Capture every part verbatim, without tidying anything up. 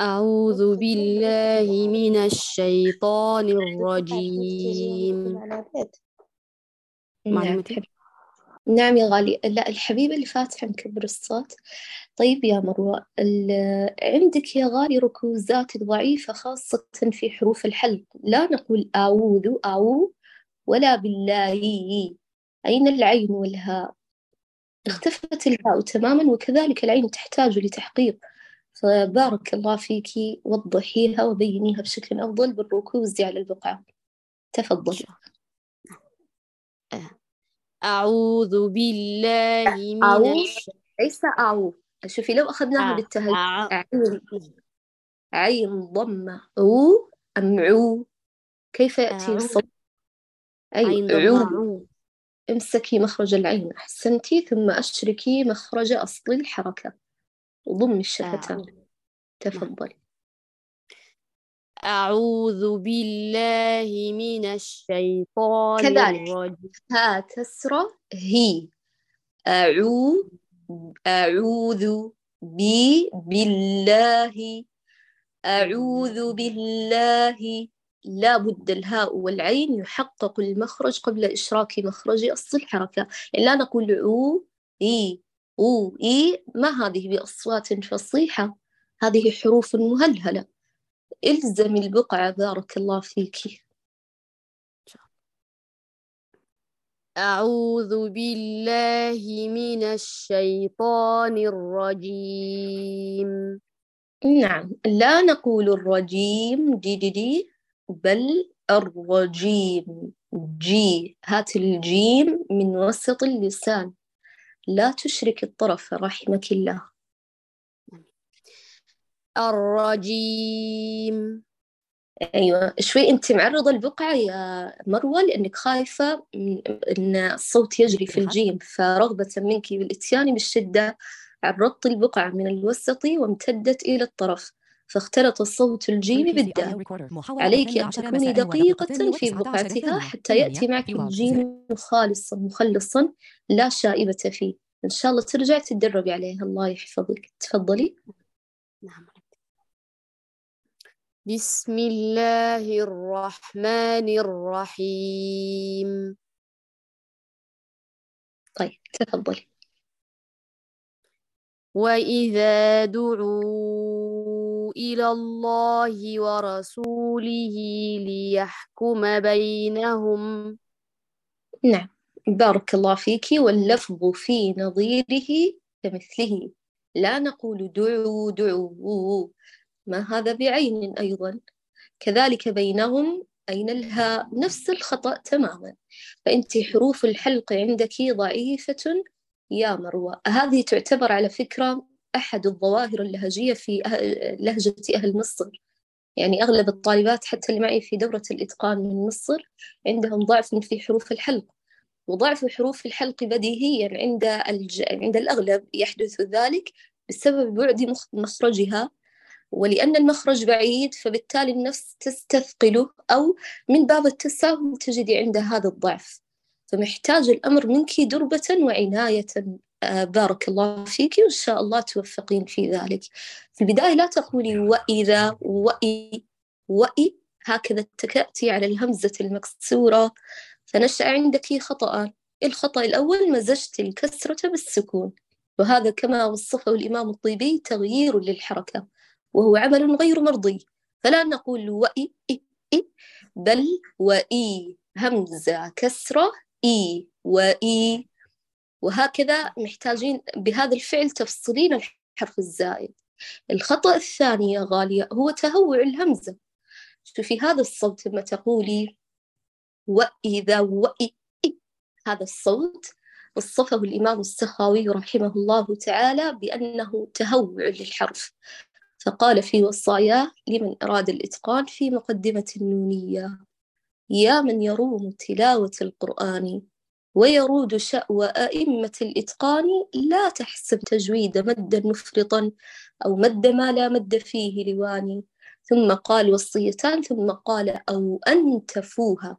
أعوذ بالله من الشيطان تجي الرجيم. معنا بيت. معلومة نعم إيه؟ حب. نعم يا غالي، لا الحبيبة اللي فاتحة مكبر الصوت. طيب يا مروة، ال- عندك يا غالي ركوزات ضعيفة خاصة في حروف الحلق. لا نقول أعوذ أعو ولا بالله. أين العين والهاء؟ نعم. اختفت الهاء تماما، وكذلك العين تحتاج لتحقيق. فبارك الله فيكي، وضحيها وبينيها بشكل أفضل بالركوز على البقعة. إن تفضلي. شاء الله. أعوذ بالله من أو الش ليس أو. شوفي لو أخذناها أ... بالتهجئة، أع... عين عين ضمة أو أم عو، كيف يأتي أعوذ. الصوت؟ أيوة عين ضمة عو. عو. امسكي مخرج العين، أحسنتي، ثم أشركي مخرج أصل الحركة وضمي الشفتان. أعوذ. نعم. تفضلي. أعوذ بالله من الشيطان كذلك الرجيم. ها كسرة هي. أعو أعوذ بي بالله. أعوذ بالله. لا بد الهاء والعين يحقق المخرج قبل إشراك مخرج أصل الحركة. يعني لا نقول عو إي أو إي، ما هذه بأصوات فصيحة، هذه حروف مهلهلة. إلزم البقعة، بارك الله فيك. أعوذ بالله من الشيطان الرجيم. نعم، لا نقول الرجيم دي دي دي، بل الرجيم جي. هات الجيم من وسط اللسان، لا تشرك الطرف رحمك الله. الرجيم. أيوة، شوي أنت معرضة البقعة يا مروة، لأنك خايفة من أن الصوت يجري في الجيم، فرغبة منك بالإتيان بالشدة عرضت البقعة من الوسط وامتدت إلى الطرف، فاختلط الصوت الجيمي بالدال. عليك أن تكوني دقيقة في بقعتها حتى يأتي معك الجيم خالصا مخلصا لا شائبة فيه. إن شاء الله ترجع تتدربي عليه، الله يحفظك. تفضلي. نعم. بسم الله الرحمن الرحيم. طيب تفضلي. وإذا دعوا إلى الله ورسوله ليحكم بينهم. نعم، بارك الله فيك. واللفظ في نظيره كمثله. لا نقول دعوا دعوا، ما هذا بعين أيضا. كذلك بينهم، أين الهاء؟ نفس الخطأ تماما. فأنت حروف الحلق عندك ضعيفة يا مروة. هذه تعتبر على فكرة أحد الظواهر اللهجية في أه- لهجة أهل مصر. يعني أغلب الطالبات حتى اللي معي في دورة الإتقان من مصر عندهم ضعف في حروف الحلق. وضعف حروف الحلق بديهيا عند الج... عند الأغلب يحدث ذلك بسبب بعد مخرجها، ولأن المخرج بعيد فبالتالي النفس تستثقله، أو من باب التساهل تجدي عند هذا الضعف. فمحتاج الأمر منك دربة وعناية. آه بارك الله فيك، وإن شاء الله توفقين في ذلك. في البداية لا تقولي وإذا وإي وإي، هكذا اتكأتي على الهمزة المكسورة، فنشأ عندك خطأ. الخطأ الأول مزجت الكسرة بالسكون، وهذا كما وصفه الإمام الطيبي تغيير للحركة، وهو عمل غير مرضي. فلا نقول وإي إي إي، بل وإي همزة كسرة إي وإي. وهكذا محتاجين بهذا الفعل تفصلين الحرف الزائد. الخطأ الثاني يا غالية هو تهوع الهمزة. شوفي هذا الصوت لما تقولي وإذا وإي، هذا الصوت وصفه الإمام السخاوي رحمه الله تعالى بأنه تهوع للحرف، فقال في وصاياه لمن أراد الإتقان في مقدمة النونية: يا من يروم تلاوة القرآن ويرود شأوى أئمة الإتقان، لا تحسب تجويد مدا مفرطا أو مد ما لا مد فيه لواني. ثم قال وصيتان، ثم قال أو أن تفوها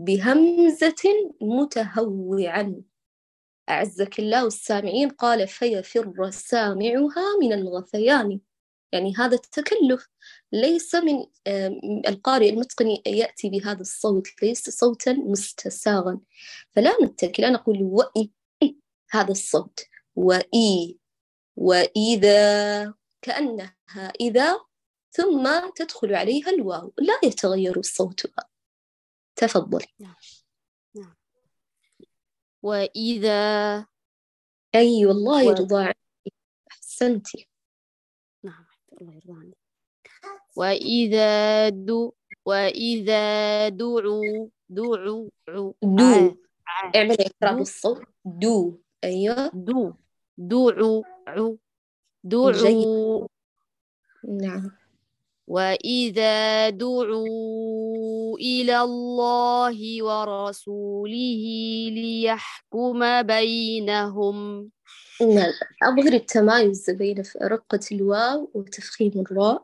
بهمزة متهوعا. أعزك الله والسامعين، قال فيفر سامعها من الغثيان. يعني هذا التكلف ليس من القارئ المتقن يأتي بهذا الصوت، ليس صوتا مستساغا، فلا نتكل، لا نقول وإي هذا الصوت وإي وإذا، كأنها إذا ثم تدخل عليها الواو، لا يتغير صوتها. تفضل. نعم. نعم. وإذا. أي والله و... يرضى عنك، أحسنتي. نعم، الله يرضى عنك. وإذا دو وإذا دعوا دعوا دو، ع ع اعمل إقرار دو الصوت، دو. أيوة. دو دعوا عو جيد. دعوا. نعم. وإذا دعوا إلى الله ورسوله ليحكم بينهم. نعم. أظهر التمايز بين رقة الواو وتفخيم الراء.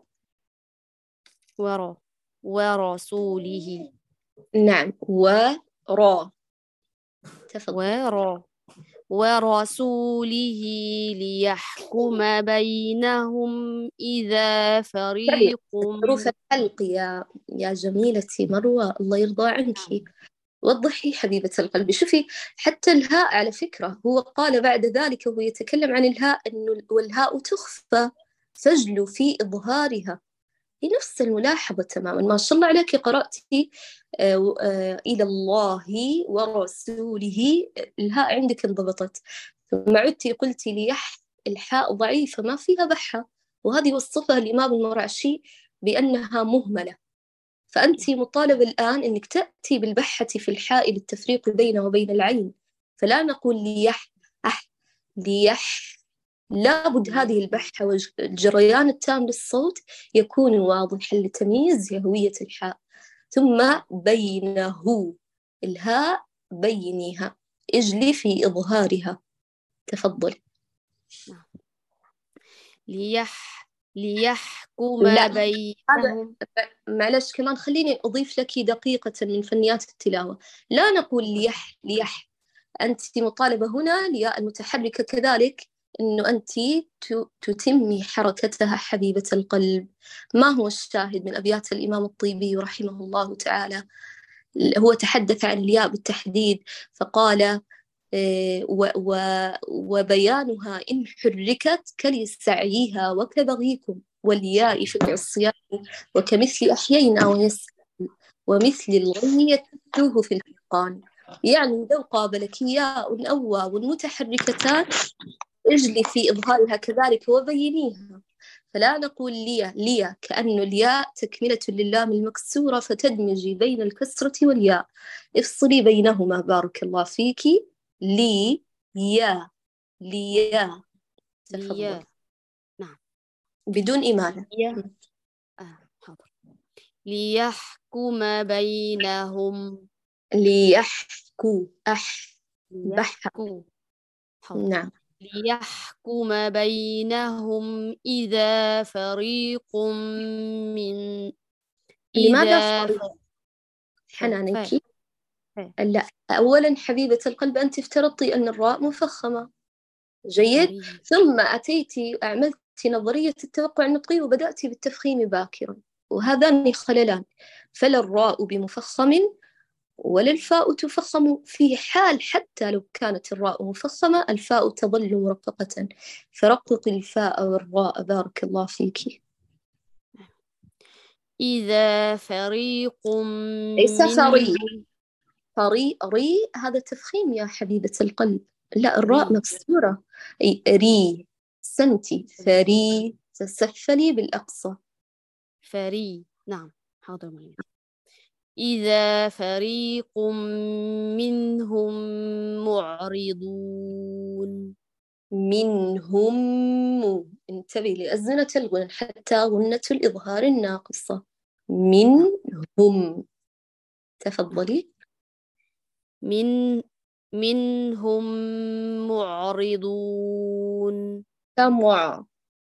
ور ورسوله. نعم. ورا. تفضل. ور ورسوله ليحكم بينهم إذا بعد فريق. حروف الحلق يا يا جميلتي مروة، الله يرضى عنك. وضحي حبيبة القلب. شوفي حتى الهاء على فكرة، هو قال بعد ذلك وهو يتكلم عن الهاء أنه والهاء تخفى فاجلوا في إظهارها، هي نفس الملاحظة تماما. ما شاء الله عليك، قرأتي آه آه إلى الله ورسوله، الهاء عندك انضبطت، ثم عدتي قلتي ليح، الحاء ضعيفة ما فيها بحة، وهذه وصفها الإمام المرعشي بأنها مهملة. فأنت مطالبة الآن أنك تأتي بالبحة في الحاء للتفريق بينه وبين العين، فلا نقول ليح أح ليح، لابد هذه البحة والجريان التام للصوت يكون واضحا لتمييز هوية الحاء. ثم بينه، الهاء بينيها، اجلي في إظهارها. تفضل. ليح ليحكم لا، هذا بينهم. معلش كمان خليني أضيف لك دقيقة من فنيات التلاوة. لا نقول ليح ليح، أنت مطالبة هنا الياء المتحركة كذلك أنه أنت تتمي حركتها حبيبة القلب. ما هو الشاهد من أبيات الإمام الطيبي رحمه الله تعالى؟ هو تحدث عن الياء بالتحديد فقال و و وبيانها إن حركت كلسعيها وكبغيكم والياء في العصيان وكمثل أحيينا ونسل ومثل الغي يتلوه في الفرقان. يعني لو قابلك ياء أو واو متحركتان اجلي في إظهارها كذلك وبينيها، فلا نقول لي لي كأنه الياء تكملة للام المكسورة فتدمجي بين الكسرة والياء، افصلي بينهما بارك الله فيك. لي يا ليا. تفضل. ليا. نعم. بدون إمالة. ليا. آه. حاضر. ليحكم بينهم. ليحكوا أح بح. ليحكوا. حاضر. نعم. ليحكم بينهم إذا فريق من لماذا إذا فريق؟ ف... حنانك. ف... لا، أولا حبيبة القلب أنت افترضتي أن الراء مفخمة، جيد، فريق. ثم أتيتي أعملتي نظرية التوقع النطقي وبدأتي بالتفخيم باكرا، وهذان خللان، فلا الراء بمفخم ولا الفاء تفخم في حال حتى لو كانت الراء مفخمة الفاء تظل مرققة، فرقق الفاء والراء بارك الله فيك. إذا فريق ليس فري، منهم. فري ري هذا تفخيم يا حبيبة القلب، لا الراء ري مكسورة. أي ري سنتي فري تسفلي بالأقصى. فري. نعم. حاضر معي. إذا فريق منهم معرضون. منهم، انتبه لأزمنة الغنى حتى غنة الإظهار الناقصة. نعم. منهم. نعم. تفضلي. من منهم معرضون. مع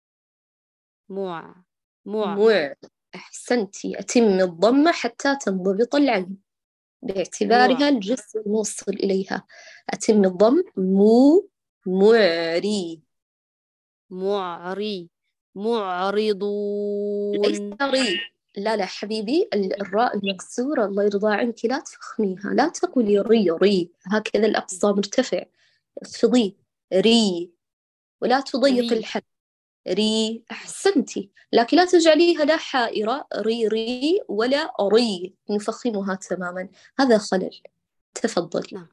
مع مع مع أحسنتي، أتم الضمة حتى تنضبط العين مع باعتبارها الجسم الموصل إليها. أتم الضم مو معري. معري. معرضون. ليس ري، لا لا حبيبي، الراء المكسورة الله يرضى عنك لا تفخميها، لا تقولي ري ري هكذا، الأقصى مرتفع، اخفضيه ري، ولا تضيق ري الحلق. ري، أحسنتي، لكن لا تجعليها لا حائرة ري ري ولا ري، نفخمها تماما، هذا خلل. تفضلي. نعم.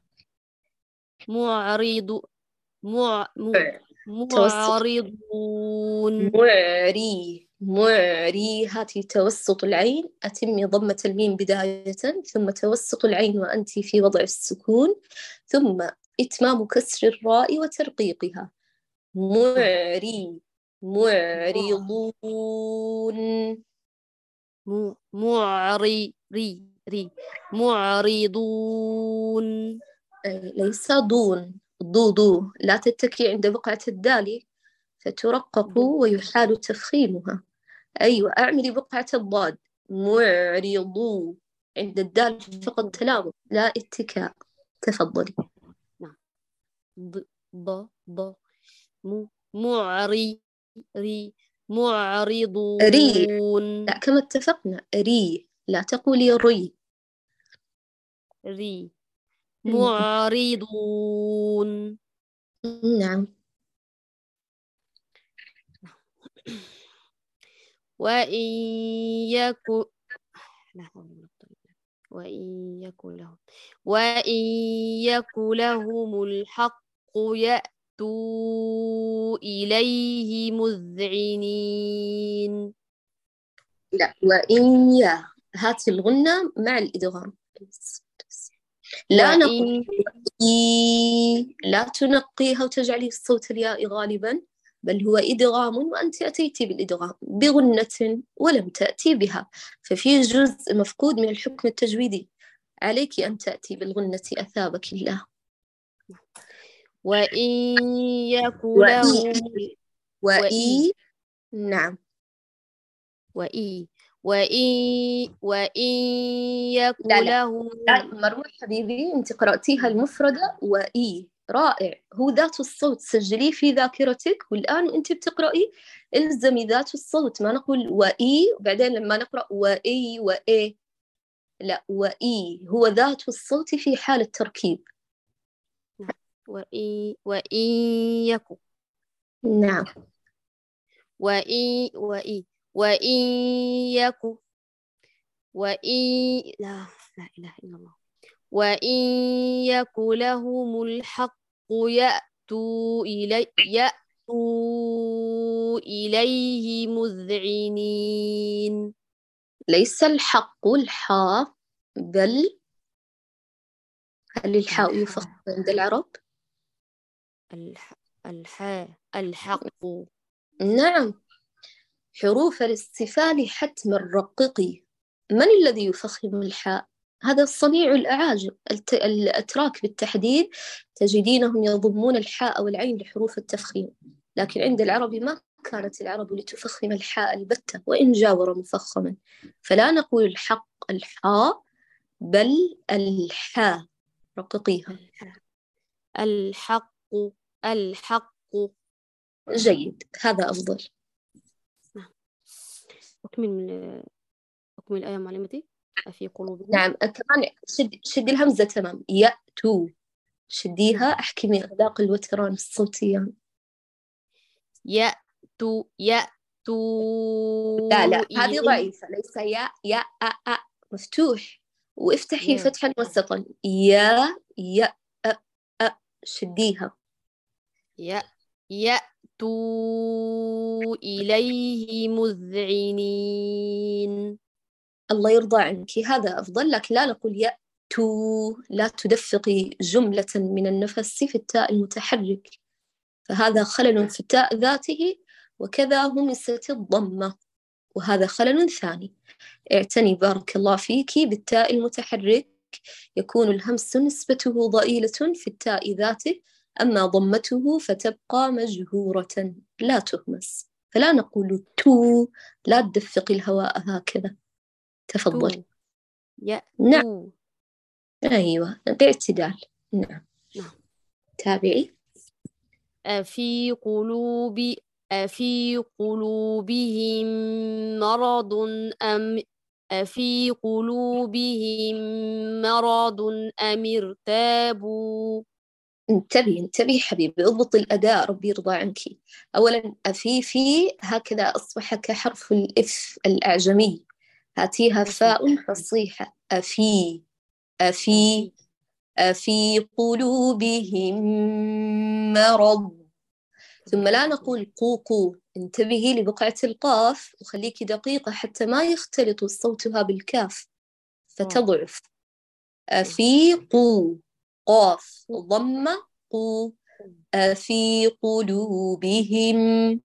معرض مع م- توسط، معرضون. معري معري، هاتي توسط العين، أتمي ضمة الميم بداية، ثم توسط العين وأنت في وضع السكون، ثم إتمام كسر الراء وترقيقها. نعم. معري مع معرضون. م- معري ري ري معرضون. أي، ليس دون، ضو ضو، لا تتكي عند بقعة الدال فترقق دو ويحال تفخيمها. أيوة، أعملي بقعة الضاد، معرضو، عند الدال فقط تلامس لا اتكاء. تفضلي. نعم. ض ض ض م معري ري ري، معرضون. لا كما اتفقنا، ري، لا تقولي ري. ري نعم. معرضون. نعم. وإن يكن لا حول ولا قوة إلا بالله. وإن يكن لهم وإن يكن لهم الحق يأتوا إليه مذعنين. لا، وإن يا، هاتي الغنة مع الإدغام، لا نقول وإن إي، لا تنقيها وتجعلي صوت الياء غالبا، بل هو إدغام، وأنت أتيتي بالإدغام بغنة ولم تأتي بها، ففي جزء مفقود من الحكم التجويدي، عليك أن تأتي بالغنة أثابك الله. وإن يكن وإي، لهم وإي وإي، نعم. وإي وإن وإن لا يكن لا لهم لا، مروة حبيبي، أنت قرأتيها المفردة وإي، رائع، هو ذات الصوت، سجليه في ذاكرتك، والآن أنت بتقرأي الزمي ذات الصوت، ما نقول وإي وبعدين لما نقرأ وإي وإي، لا، وإي هو ذات الصوت في حال التركيب. وإن وإن يكن نعم. وإن وإن وإن يكن وإن لا لا إله إلا الله. وإن يكن لهم الحق يأتوا إلي يأتوا إليه مذعنين. ليس الحق الحاء، بل هل الحاء يفخم الحاء عند العرب؟ الح الحاء الحق. نعم. حروف الاستفال حتما رققي. من الذي يفخم الحاء؟ هذا صنيع الأعاجم، الت... الأتراك بالتحديد تجدينهم يضمون الحاء أو العين لحروف التفخيم، لكن عند العرب ما كانت العرب لتفخم الحاء البتة وإن جاور مفخما، فلا نقول الحق الحاء، بل الحاء، رققيها. الحق الحق. جيد، هذا أفضل. أكمل من أكمل الآية معلمتي. أفي قلوبهم. نعم، كمان شد, شد الهمزة تمام، يأتوا، شديها، نعم. احكمي أغلاق الوتران الصوتيان. يأتوا يأتوا لا لا، هذه إليه. ضعيفة، ليس يا يا أ أ مفتوح، وافتحي يا فتحا وسطا، يا يا أ أ، شديها. يا يأتوا إليه مذعنين. الله يرضى عنك، هذا أفضل، لكن لا نقول يأتوا، لا تدفقي جملة من النفس في التاء المتحرك، فهذا خلل في التاء ذاته، وكذا همست الضمة، وهذا خلل ثاني. اعتني بارك الله فيك بالتاء المتحرك، يكون الهمس نسبته ضئيلة في التاء ذاته، أما ضمته فتبقى مجهورة لا تهمس، فلا نقول تو، لا تدفق الهواء هكذا. تفضل. تو نعم. يأتوا. أيوة، باعتدال. نعم. نعم. تابعي. أفي قلوب أفي قلوبهم مرض أم أفي قلوبهم مرض أم ارتابوا. انتبهي انتبهي حبيبي، اضبط الأداء ربي يرضى عنك. أولا أفي في هكذا أصبح كحرف الإف الأعجمي، هاتيها أفي فاء فصيحة. أفي أفي أفي أفي قلوبهم مرض. ثم لا نقول قوقو، انتبهي لبقعة القاف وخليكي دقيقة حتى ما يختلط صوتها بالكاف آه فتضعف. نعم. أفي قو، قاف ضمة قو. أفي قلوبهم،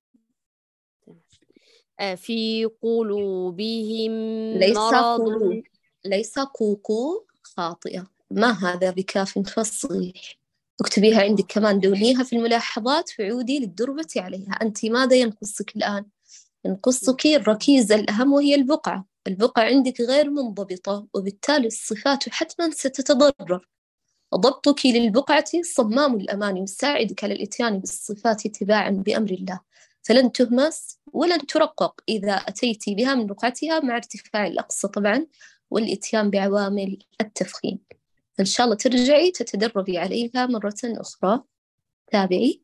أفي قلوبهم ليس مرض. قلوب، ليس قوقو، خاطئة، ما هذا بكاف فصيح. اكتبيها عندك آه كمان، دونيها في الملاحظات وعودي للدربة عليها. أنت ماذا ينقصك الآن؟ نعم. ينقصك الركيزة الأهم وهي البقعة. البقعة عندك غير منضبطة وبالتالي الصفات حتما ستتضرر. ضبطك للبقعة صمام الأمان يساعدك على الإتيان بالصفات تباعا بأمر الله، فلن تهمس ولن ترقق إذا أتيت بها من بقعتها مع ارتفاع الأقصى طبعا والإتيان بعوامل التفخيم. إن شاء الله ترجعي تتدربي عليها مرة أخرى. تابعي.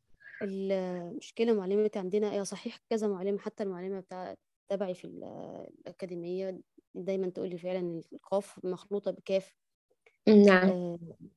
المشكلة معلمتي عندنا هي صحيح كذا معلمة، حتى المعلمة بتاع تبعي في ال- الأكاديمية دايما تقول لي فعلا القاف مخلوطة بكاف. نعم. آه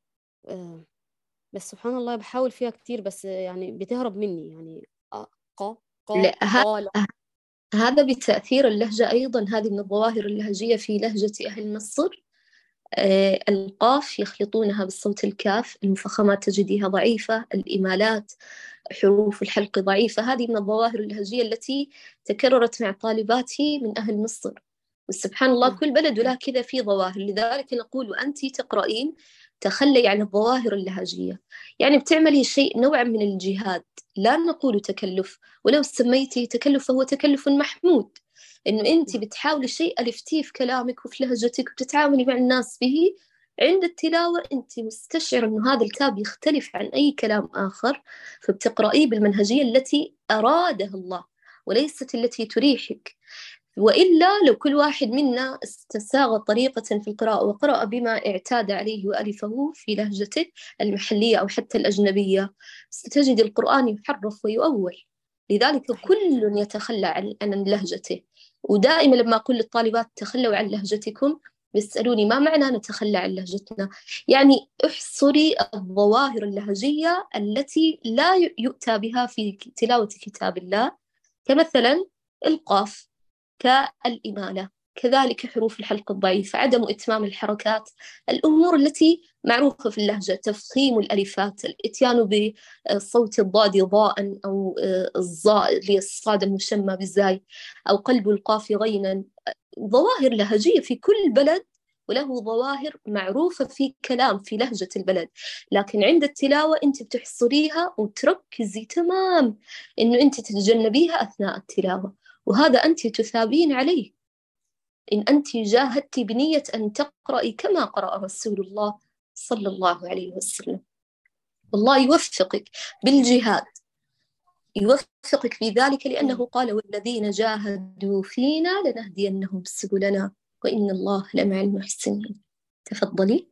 آه بس سبحان الله بحاول فيها كتير، بس يعني بتهرب مني يعني. آه قا قا لا، ه- قال. هذا بتأثير اللهجة أيضا، هذه من الظواهر اللهجية في لهجة أهل مصر. آه، القاف يخلطونها بالصوت الكاف، المفخمات تجديها ضعيفة، الإمالات حروف الحلق ضعيفة. هذه من الظواهر اللهجية التي تكررت مع طالباتي من أهل مصر. وسبحان الله نعم. كل بلد وله كذا في ظواهر، لذلك نقول وأنت تقرأين تخلي عن الظواهر اللهجية. يعني بتعملي شيء نوعا من الجهاد، لا نقول تكلف، ولو سميته تكلف فهو تكلف محمود. إنه أنت نعم. بتحاولي شيء ألفتيه في كلامك وفي لهجتك وبتتعاملي مع الناس به. عند التلاوة أنت مستشعر أنه هذا الكتاب يختلف عن أي كلام آخر، فبتقرأيه بالمنهجية التي أرادها الله وليست التي تريحك. وإلا لو كل واحد منا استساغ طريقة في القراءة وقرأ بما اعتاد عليه وألفه في لهجته المحلية أو حتى الأجنبية، ستجد القرآن يحرف ويؤول. لذلك صحيح. كل يتخلى عن عن لهجته. ودائما لما أقول للطالبات تخلوا عن لهجتكم يسألوني ما معنى نتخلى عن لهجتنا؟ يعني احصري الظواهر اللهجية التي لا يؤتى بها في تلاوة كتاب الله، كمثلا القاف، كالإمالة، كذلك حروف الحلق الضعيفة، عدم إتمام الحركات، الأمور التي معروفة في اللهجة، تفخيم الألفات، الإتيان بصوت الضاد ضاء أو الظاء اللي الصاد المشمى بالزاي، أو قلب القاف غينا. ظواهر لهجية في كل بلد وله ظواهر معروفة في كلام في لهجة البلد، لكن عند التلاوة أنت بتحصريها وتركزي تمام إنه أنت تتجنبيها أثناء التلاوة، وهذا أنت تثابين عليه إن أنت جاهدت بنية أن تقرأي كما قرأ رسول الله صلى الله عليه وسلم. والله يوفقك بالجهاد، يوفقك في ذلك، لأنه قال والذين جاهدوا فينا لنهدينهم سبلنا وإن الله لمع المحسنين. تفضلي.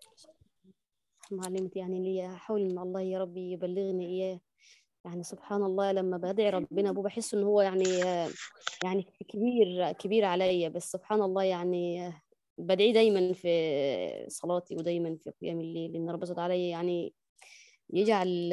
معلمتي يعني لي حول من الله يا ربي يبلغني إياه. يعني سبحان الله لما بدعي ربنا ابو بحس ان هو يعني يعني كبير كبير عليا، بس سبحان الله يعني بدعي دايما في صلاتي ودايما في قيام الليل ان رب سبحانه علي يعني يجعل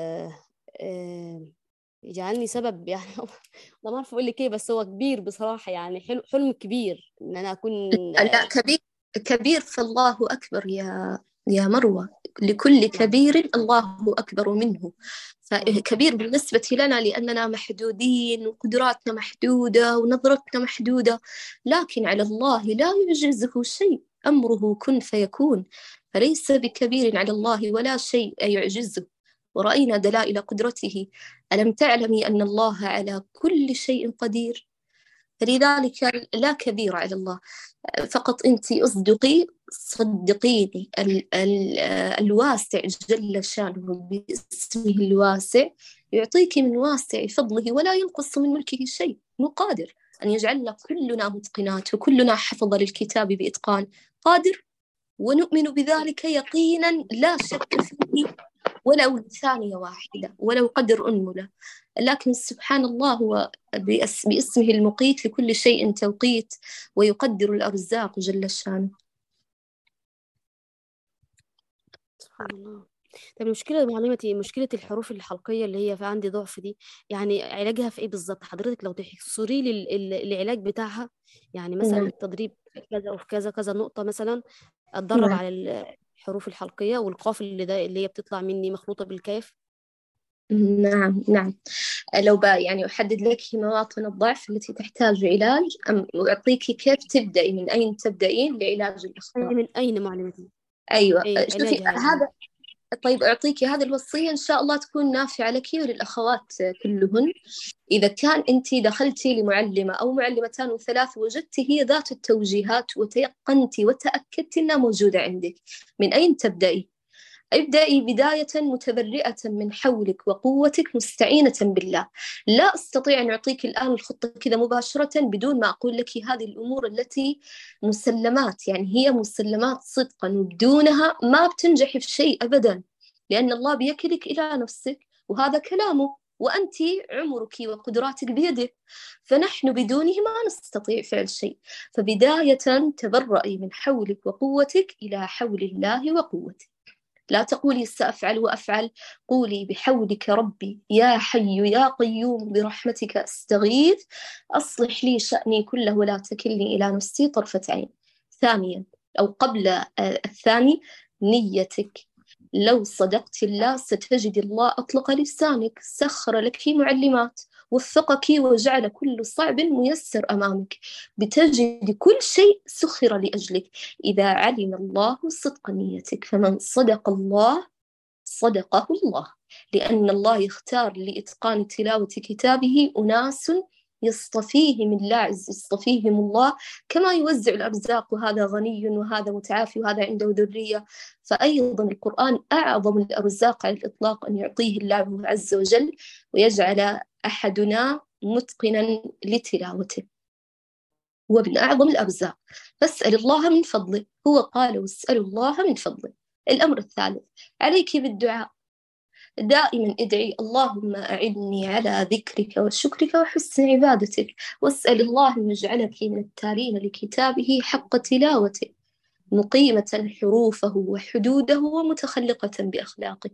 آه، يجعلني سبب يعني والله ما عارفه اقول لك ايه، بس هو كبير بصراحه، يعني حلم حلم كبير ان انا اكون. لا، كبير، كبير فالله أكبر يا يا مروة. لكل نعم. كبير الله أكبر منه. نعم. فكبير بالنسبة لنا لأننا محدودين وقدراتنا محدودة ونظرتنا محدودة، لكن على الله لا يعجزه شيء، أمره كن فيكون، فليس بكبير على الله ولا شيء يعجزه. ورأينا دلائل قدرته. ألم تعلمي أن الله على كل شيء قدير؟ فلذلك لا كبير على الله، فقط أنت أصدقي صدقيني ال ال الواسع جل شانه باسمه الواسع يعطيك من واسع فضله ولا ينقص من ملكه شيء، مو قادر أن يجعلنا كلنا متقنات وكلنا حفظ للكتاب بإتقان، قادر، ونؤمن بذلك يقينا لا شك فيه ولو ثانية واحدة ولو قدر أنملة. لكن سبحان الله هو باسمه المقيت لكل شيء توقيت، ويقدر الأرزاق جل شانه. سبحان الله. طب المشكلة معلومتي، مشكلة الحروف الحلقية اللي هي في عندي ضعف دي، يعني علاجها في ايه بالظبط حضرتك؟ لو تحصري لي ال- ال- العلاج بتاعها، يعني مثلا نعم التدريب في كذا وفي كذا كذا نقطة مثلا، اتدرب نعم على الحروف الحلقية والقاف اللي ده اللي هي بتطلع مني مخلوطة بالكاف. نعم نعم. لو بقى يعني أحدد لك مواطن الضعف التي تحتاج علاج، أم أعطيك كيف تبدأي، من أين تبدأين لعلاج الإخطاء؟ من اين معلومتي؟ أيوة ايه شوفي علاجها يعني؟ هذا. طيب أعطيك هذه الوصية إن شاء الله تكون نافعة لك وللأخوات كلهن. إذا كان أنت دخلتي لمعلمة أو معلمتان وثلاث وجدتي هي ذات التوجيهات وتيقنتي وتأكدتي أنها موجودة عندك، من أين تبدأي؟ ابدأي بداية متبرئة من حولك وقوتك مستعينة بالله. لا أستطيع أن أعطيك الآن الخطة كذا مباشرة بدون ما أقول لك هذه الأمور التي مسلمات، يعني هي مسلمات صدقا، وبدونها ما بتنجحي في شيء أبدا، لأن الله بيكلك إلى نفسك وهذا كلامه، وأنت عمرك وقدراتك بيده، فنحن بدونه ما نستطيع فعل شيء. فبداية تبرئي من حولك وقوتك إلى حول الله وقوتك. لا تقولي سأفعل وأفعل، قولي بحولك ربي يا حي يا قيوم برحمتك أستغيث أصلح لي شأني كله ولا تكلني إلى نفسي طرفة عين. ثانيا أو قبل الثاني، نيتك. لو صدقت الله ستجد الله أطلق لسانك، سخر لك معلمات، وفقك وجعل كل صعب ميسر أمامك، بتجد كل شيء سخر لأجلك إذا علم الله صدق نيتك. فمن صدق الله صدقه الله، لأن الله يختار لإتقان تلاوة كتابه أناس يصطفيهم الله يصطفيهم الله كما يوزع الأرزاق، وهذا غني وهذا متعافي وهذا عنده ذرية. فأيضا القرآن أعظم الأرزاق على الإطلاق أن يعطيه الله عز وجل ويجعل أحدنا متقنا لتلاوته، ومن أعظم الأرزاق. فاسأل الله من فضله، هو قال واسألوا الله من فضله. الأمر الثالث، عليك بالدعاء. دائما ادعي اللهم أعني على ذكرك وشكرك وحسن عبادتك، واسأل الله أن يجعلك من التالين لكتابه حق تلاوته، مقيمة حروفه وحدوده ومتخلقة بأخلاقه.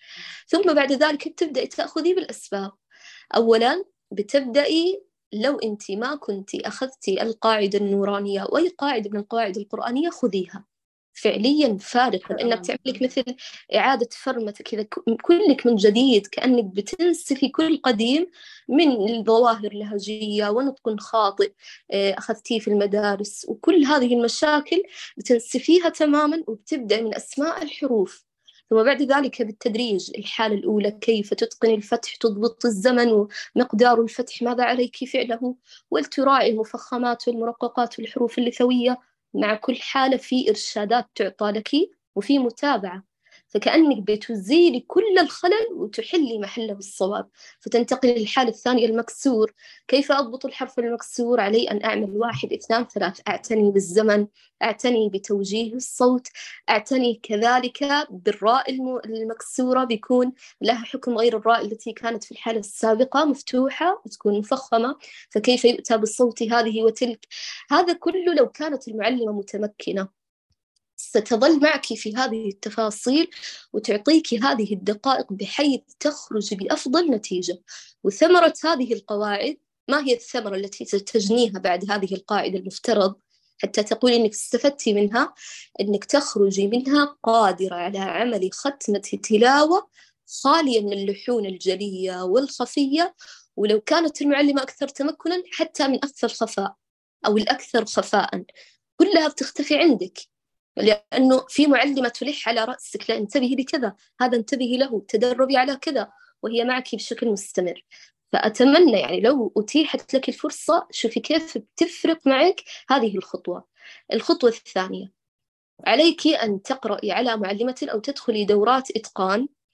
ثم بعد ذلك بتبدأي تأخذي بالأسباب. أولا بتبدأي، لو أنت ما كنت أخذتي القاعدة النورانية وأي قاعدة من القواعد القرآنية خذيها فعليا فارقا، إنك تعملك مثل إعادة فرمة كذا، كلك من جديد، كأنك بتنسفي كل قديم من الظواهر لهجية ونطق خاطئ أخذتيه في المدارس، وكل هذه المشاكل بتنسفيها تماما، وبتبدأ من أسماء الحروف. ثم بعد ذلك بالتدريج، الحالة الأولى كيف تتقن الفتح، تضبط الزمن ومقدار الفتح ماذا عليك فعله، ولتراعي المفخمات والمرققات والحروف اللثوية. مع كل حالة في إرشادات تعطى لك وفي متابعة، فكأنك بتزيلي كل الخلل وتحلي محله الصواب. فتنتقل للحالة الثانية، المكسور. كيف أضبط الحرف المكسور؟ علي أن أعمل واحد اثنان ثلاث، أعتني بالزمن، أعتني بتوجيه الصوت، أعتني كذلك بالراء المكسورة، بيكون لها حكم غير الراء التي كانت في الحالة السابقة مفتوحة وتكون مفخمة، فكيف يؤتى بالصوت هذه وتلك. هذا كله لو كانت المعلمة متمكنة ستظل معك في هذه التفاصيل وتعطيك هذه الدقائق بحيث تخرج بأفضل نتيجة. وثمرة هذه القواعد، ما هي الثمرة التي تجنيها بعد هذه القاعدة المفترض حتى تقولي إنك استفدتي منها؟ إنك تخرجي منها قادرة على عمل ختمة تلاوة خالية من اللحون الجلية والخفية، ولو كانت المعلمة أكثر تمكنا حتى من أكثر خفاء أو الأكثر خفاء، كلها بتختفي عندك، لأنه في معلمة تلح على رأسك، لا انتبهي لكذا، هذا انتبهي له، تدربي على كذا، وهي معك بشكل مستمر. فأتمنى يعني لو أتيحت لك الفرصة شوفي كيف بتفرق معك هذه الخطوة. الخطوة الثانية، عليك أن تقرأي على معلمة أو تدخلي دورات إتقان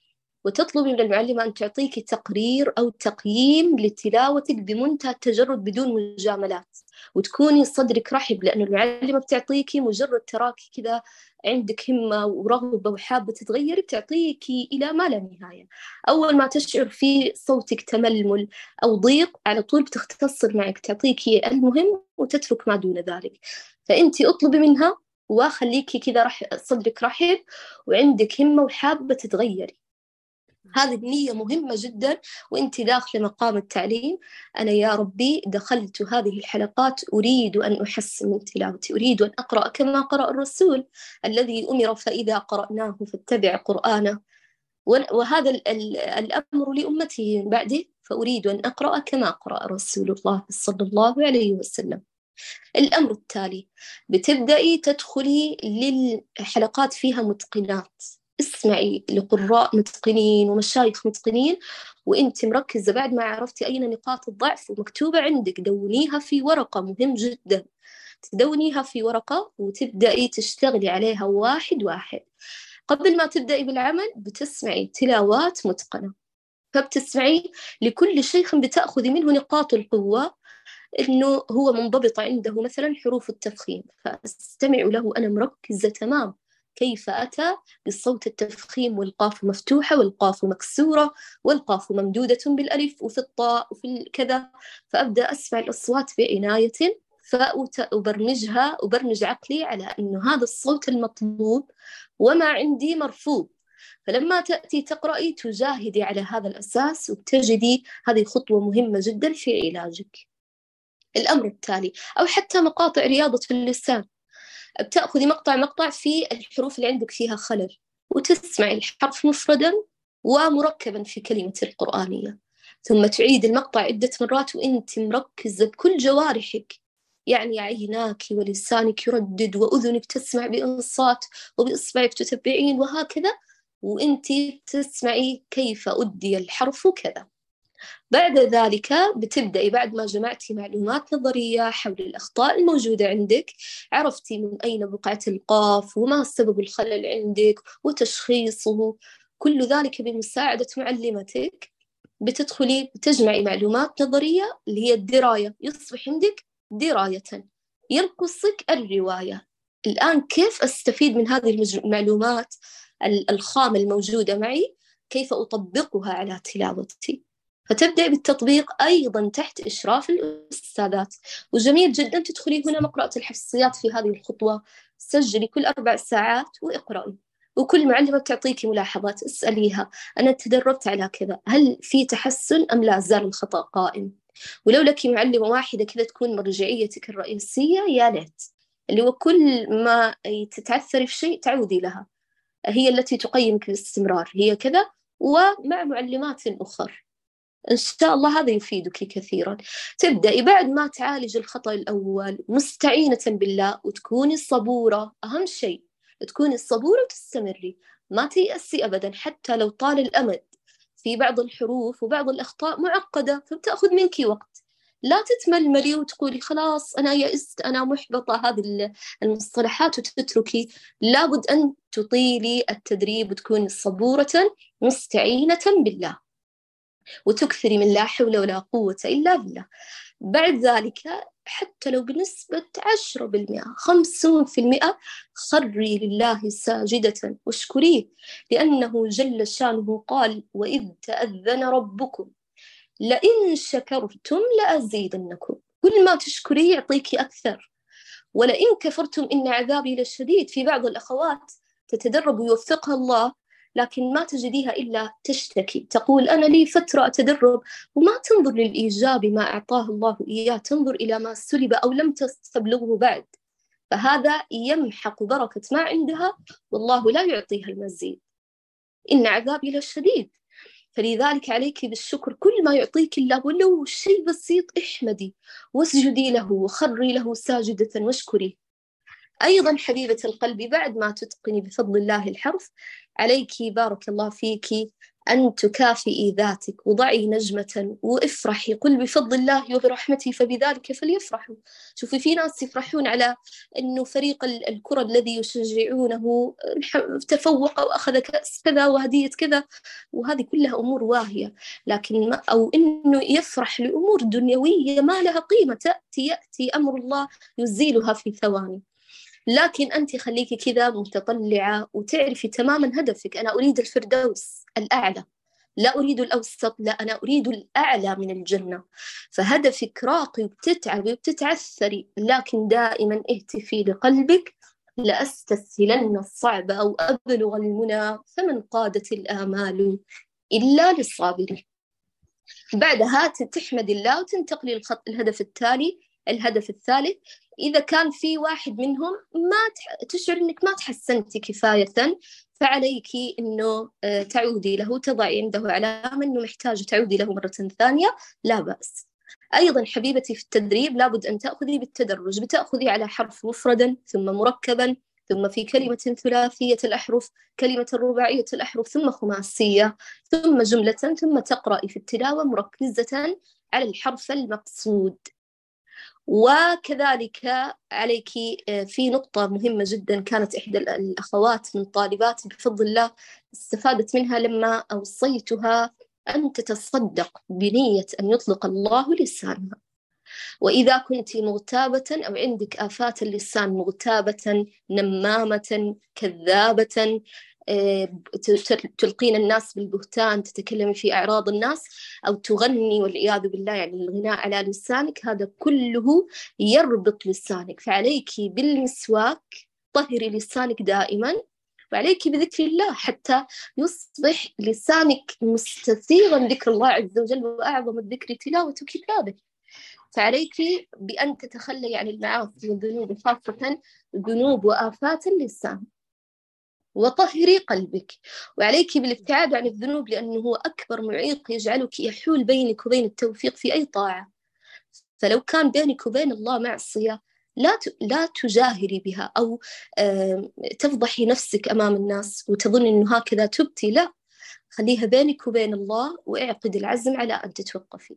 وتطلبي من المعلمة أن تعطيك تقرير أو تقييم لتلاوتك بمنتهى التجرد بدون مجاملات، وتكوني صدرك رحب، لأن المعلمة بتعطيكي مجرد تراكي كذا عندك همة ورغبة وحابة تتغيري، بتعطيكي إلى ما لا نهاية. أول ما تشعر في صوتك تململ أو ضيق على طول بتختصر معك، تعطيكي المهم وتترك ما دون ذلك. فأنتي أطلبي منها وخليكي كذا رح صدرك رحب وعندك همة وحابة تتغيري. هذه النية مهمة جدا وانت داخل مقام التعليم. أنا يا ربي دخلت هذه الحلقات أريد أن أحسن من تلاوتي، أريد أن أقرأ كما قرأ الرسول الذي أمر فإذا قرأناه فاتبع قرآنه، وهذا الأمر لأمته بعده، فأريد أن أقرأ كما قرأ رسول الله صلى الله عليه وسلم. الأمر التالي، بتبدأي تدخلي للحلقات فيها متقنات، اسمعي لقراء متقنين ومشايخ متقنين، وانت مركزة بعد ما عرفتي أين نقاط الضعف ومكتوبة عندك دونيها في ورقة، مهم جدا تدونيها في ورقة وتبدأي تشتغلي عليها واحد واحد. قبل ما تبدأي بالعمل بتسمعي تلاوات متقنة، فبتسمعي لكل شيخ بتأخذي منه نقاط القوة، إنه هو منضبط عنده مثلا حروف التفخيم، فاستمع له أنا مركزة تمام كيف أتى بالصوت التفخيم، والقاف مفتوحة والقاف مكسورة والقاف ممدودة بالألف وفي الطاء وفي كذا، فأبدأ أسمع الأصوات بعناية فأبرمجها أبرمج عقلي على أنه هذا الصوت المطلوب وما عندي مرفوض. فلما تأتي تقرأي تجاهدي على هذا الأساس وتجدي هذه خطوة مهمة جدا في علاجك. الأمر التالي، أو حتى مقاطع رياضة في اللسان، بتأخذي مقطع مقطع في الحروف اللي عندك فيها خلل وتسمعي الحرف مفردا ومركبا في كلمة القرآنية، ثم تعيد المقطع عدة مرات وإنت مركزة بكل جوارحك، يعني عيناك ولسانك يردد وأذنك تسمع بإنصات وبإصبعك تتبعين وهكذا، وإنت تسمعي كيف أدي الحرف كذا. بعد ذلك بتبدأي بعد ما جمعتي معلومات نظرية حول الأخطاء الموجودة عندك، عرفتي من أين بقعة القاف وما سبب الخلل عندك وتشخيصه، كل ذلك بمساعدة معلمتك. بتدخلي بتجمعي معلومات نظرية اللي هي الدراية، يصبح عندك دراية، ينقصك الرواية. الآن كيف أستفيد من هذه المعلومات الخام الموجودة معي، كيف أطبقها على تلاوتي؟ فتبدأ بالتطبيق أيضا تحت إشراف الأستاذات. وجميل جدا تدخلي هنا مقرأة الحفظيات في هذه الخطوة، سجلي كل أربع ساعات وإقرأي، وكل معلمة تعطيكي ملاحظات اسأليها أنا تدربت على كذا، هل في تحسن أم لا زال الخطأ قائم؟ ولو لك معلمة واحدة كذا تكون مرجعيتك الرئيسية يا ليت، اللي هو كل ما تتعثري في شيء تعودي لها، هي التي تقيمك باستمرار، هي كذا، ومع معلمات أخرى إن شاء الله هذا يفيدك كثيرا. تبدأي بعد ما تعالج الخطأ الأول مستعينة بالله وتكوني صبورة، أهم شيء تكوني صبورة وتستمري، ما تيأسي أبدا حتى لو طال الأمد. في بعض الحروف وبعض الأخطاء معقدة فبتأخذ منك وقت، لا تتململي وتقولي خلاص أنا يئست أنا محبطة هذه المصطلحات وتتركي، لابد أن تطيلي التدريب وتكوني صبورة مستعينة بالله وتكثري من لا حول ولا قوة إلا بالله. بعد ذلك حتى لو بنسبة عشرة بالمئة خمسون في المئة خري لله ساجدة واشكريه، لأنه جل شانه قال وإذ تأذن ربكم لئن شكرتم لأزيدنكم، كل ما تشكري يعطيكي أكثر، ولئن كفرتم إن عذابي لشديد. في بعض الأخوات تتدرب ويوفقها الله لكن ما تجديها إلا تشتكي، تقول أنا لي فترة أتدرب، وما تنظر للإيجاب ما أعطاه الله إياه، تنظر إلى ما سلب أو لم تستبلغه بعد، فهذا يمحق بركة ما عندها والله لا يعطيها المزيد، إن عذابي لشديد. فلذلك عليك بالشكر، كل ما يعطيك الله ولو شيء بسيط احمدي واسجدي له وخري له ساجدة واشكري. أيضا حبيبة القلب بعد ما تتقني بفضل الله الحرف، عليك بارك الله فيك أن تكافئي ذاتك وضعي نجمة وافرحي، قل بفضل الله وبرحمته فبذلك فليفرحوا. شوفي في ناس يفرحون على أنه فريق الكرة الذي يشجعونه تفوق وأخذ كأس كذا وهدية كذا، وهذه كلها أمور واهية. لكن ما أو أنه يفرح لأمور دنيوية ما لها قيمة، تأتي يأتي أمر الله يزيلها في ثواني. لكن أنت خليكي كذا متطلعة وتعرفي تماما هدفك، أنا أريد الفردوس الأعلى، لا أريد الأوسط، لا أنا أريد الأعلى من الجنة. فهدفك راقي وبتتعبي وبتتعثري، لكن دائما اهتفي لقلبك لأستسهلن الصعب أو أبلغ المنى فمن قادت الآمال إلا للصابرين. بعدها تحمد الله وتنتقلي للخط الهدف التالي. الهدف الثالث، إذا كان في واحد منهم ما تشعر أنك ما تحسنتي كفاية، فعليك أنه تعودي له، تضعي عنده علامة أنه محتاج تعودي له مرة ثانية، لا بأس. أيضا حبيبتي في التدريب لابد أن تأخذي بالتدرج، بتأخذي على حرف مفردا ثم مركبا، ثم في كلمة ثلاثية الأحرف، كلمة رباعية الأحرف، ثم خماسية، ثم جملة، ثم تقرأي في التلاوة مركزة على الحرف المقصود. وكذلك عليك في نقطة مهمة جدا كانت إحدى الأخوات من الطالبات بفضل الله استفادت منها لما أوصيتها أن تتصدق بنية أن يطلق الله لسانها. وإذا كنت مغتابة أو عندك آفات اللسان، مغتابة، نمامة، كذابة، تلقين الناس بالبهتان، تتكلمي في أعراض الناس، أو تغني والعياذ بالله، يعني الغناء على لسانك، هذا كله يربط لسانك. فعليك بالمسواك، طهري لسانك دائما، وعليك بذكر الله حتى يصبح لسانك مستسيغا ذكر الله عز وجل، وأعظم الذكر تلاوة كتابه. فعليك بأن تتخلي عن المعاصي والذنوب، خاصة ذنوب وآفات اللسان، وطهري قلبك. وعليك بالابتعاد عن الذنوب، لأنه هو أكبر معيق يجعلك يحول بينك وبين التوفيق في أي طاعة. فلو كان بينك وبين الله معصية، لا لا تجاهري بها أو تفضحي نفسك أمام الناس وتظن أنه هكذا تبتي، لا، خليها بينك وبين الله، واعقد العزم على أن تتوقفي.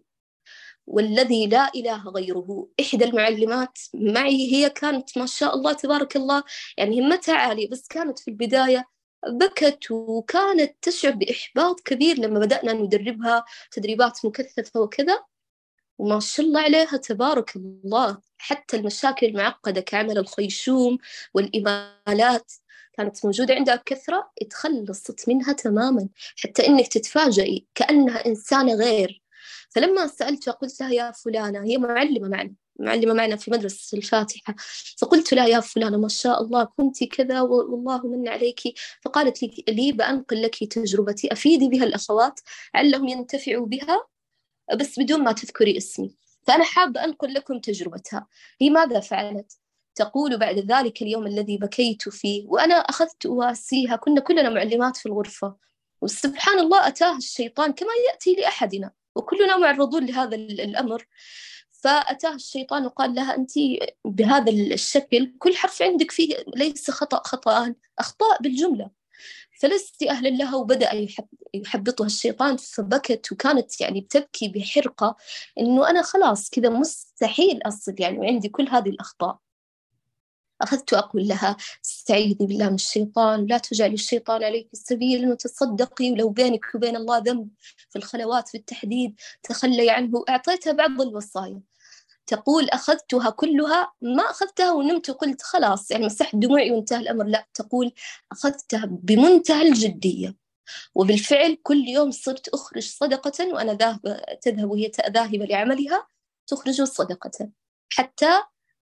والذي لا إله غيره، إحدى المعلمات معي هي كانت ما شاء الله تبارك الله يعني همتها عالية، بس كانت في البداية بكت وكانت تشعر بإحباط كبير لما بدأنا ندربها تدريبات مكثفة وكذا، وما شاء الله عليها تبارك الله حتى المشاكل المعقدة كعمل الخيشوم والإمالات كانت موجودة عندها بكثرة، اتخلصت منها تماما، حتى إنك تتفاجئي كأنها إنسانة غير. فلما سألتها قلت لها يا فلانة، هي معلمة معنا معلمة معنا في مدرسة الفاتحة، فقلت لها يا فلانة ما شاء الله كنت كذا والله من عليك. فقالت لي, لي بأنقل لك تجربتي أفيدي بها الأخوات علهم ينتفعوا بها، بس بدون ما تذكري اسمي. فأنا حابة أنقل لكم تجربتها. هي ماذا فعلت؟ تقول بعد ذلك اليوم الذي بكيت فيه وأنا أخذت أواسيها، كنا كلنا معلمات في الغرفة، وسبحان الله أتاه الشيطان كما يأتي لأحدنا، وكلنا معرضون لهذا الأمر. فأتاه الشيطان وقال لها أنت بهذا الشكل كل حرف عندك فيه ليس خطأ خطأان، أخطاء بالجملة، فلست أهلا لها. وبدأ يحبطها الشيطان، فبكت وكانت يعني بتبكي بحرقة إنه أنا خلاص كذا مستحيل أصل يعني وعندي كل هذه الأخطاء. أخذت أقول لها استعيذي بالله من الشيطان، لا تجعلي الشيطان عليك سبيلا، وتصدقي ولو بينك وبين الله ذنب في الخلوات بالتحديد تخلي عنه. أعطيتها بعض الوصايا. تقول أخذتها كلها، ما أخذتها ونمت وقلت خلاص يعني مسحت دموعي وانتهى الأمر، لا، تقول أخذتها بمنتهى الجدية، وبالفعل كل يوم صرت أخرج صدقة وأنا ذاهبة، تذهب وهي ذاهبة لعملها تخرج صدقة حتى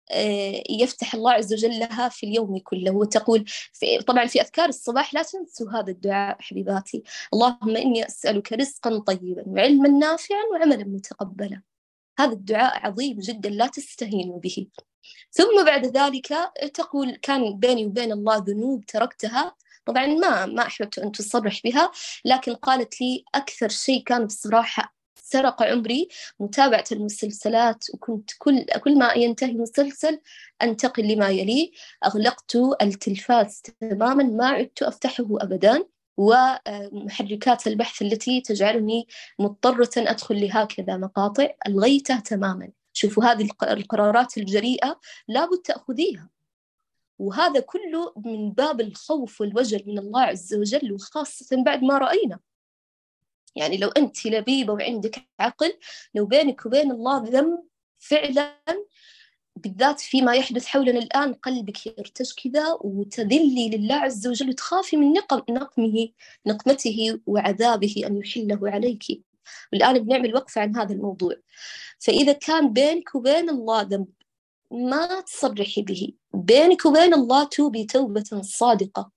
يفتح الله عز وجل لها في اليوم كله. وتقول في طبعا في أذكار الصباح لا تنسوا هذا الدعاء حبيباتي: اللهم إني أسألك رزقا طيبا وعلما نافعا وعملا متقبلا. هذا الدعاء عظيم جدا لا تستهينوا به. ثم بعد ذلك تقول كان بيني وبين الله ذنوب تركتها، طبعا ما ما أحببت أن تصرح بها، لكن قالت لي أكثر شيء كان بصراحة سرق عمري متابعة المسلسلات، وكنت كل كل ما ينتهي مسلسل أنتقل لما يليه، أغلقت التلفاز تماما، ما عدت أفتحه أبدا، ومحركات البحث التي تجعلني مضطرة أدخل لهكذا مقاطع ألغيتها تماما. شوفوا هذه القرارات الجريئة لابد تأخذيها، وهذا كله من باب الخوف والوجل من الله عز وجل، وخاصة بعد ما رأينا. يعني لو أنت لبيبة وعندك عقل، لو بينك وبين الله ذنب فعلا، بالذات فيما يحدث حولنا الآن، قلبك يرتج كذا وتذلي لله عز وجل وتخافي من نقم نقمه نقمته وعذابه أن يحله عليك. والآن بنعمل وقفة عن هذا الموضوع. فإذا كان بينك وبين الله ذنب ما تصرحي به، بينك وبين الله توبي توبة صادقة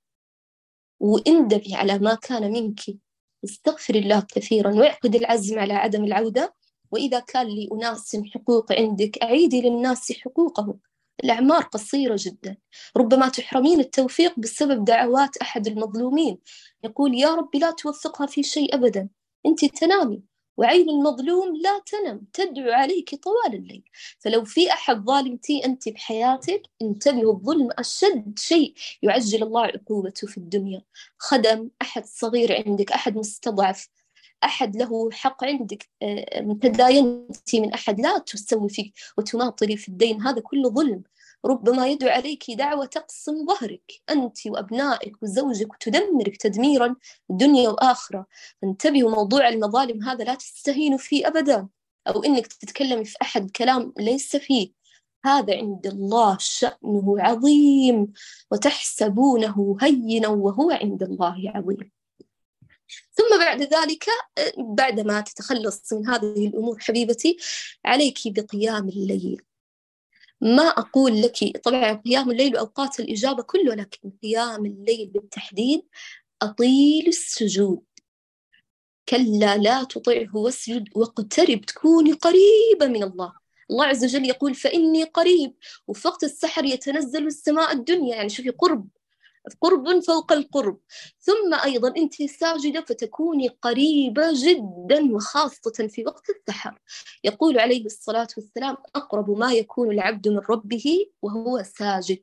واندبي على ما كان منك، استغفر الله كثيرا واعقد العزم على عدم العودة. وإذا كان لأناس حقوق عندك أعيدي للناس حقوقهم. الأعمار قصيرة جدا، ربما تحرمين التوفيق بسبب دعوات أحد المظلومين، يقول يا رب لا توفقها في شيء أبدا، أنت تنامي وعين المظلوم لا تنم، تدعو عليك طوال الليل. فلو في أحد ظالمتي أنت بحياتك انتبهوا، الظلم أشد شيء يعجل الله عقوبته في الدنيا. خدم أحد صغير عندك، أحد مستضعف، أحد له حق عندك، تداينتي من أحد لا تسوي فيك وتماطلي في الدين، هذا كله ظلم. ربما يدعو عليك دعوة تقسم ظهرك أنت وأبنائك وزوجك وتدمرك تدميرا دنيا وآخرة. فانتبهوا، موضوع المظالم هذا لا تستهينوا فيه أبدا، أو إنك تتكلمي في أحد كلام ليس فيه. هذا عند الله شأنه عظيم، وتحسبونه هينا وهو عند الله عظيم. ثم بعد ذلك، بعدما تتخلص من هذه الأمور حبيبتي، عليك بقيام الليل. ما أقول لك طبعا قيام الليل وأوقات الإجابة كله، لكن قيام الليل بالتحديد. أطيل السجود، كلا لا تطعه واسجد واقترب، تكوني قريبة من الله. الله عز وجل يقول فإني قريب، وفي وقت السحر يتنزل السماء الدنيا، يعني شوفي قرب قرب فوق القرب. ثم أيضا أنت ساجدة فتكوني قريبة جدا، وخاصة في وقت السحر. يقول عليه الصلاة والسلام أقرب ما يكون العبد من ربه وهو ساجد،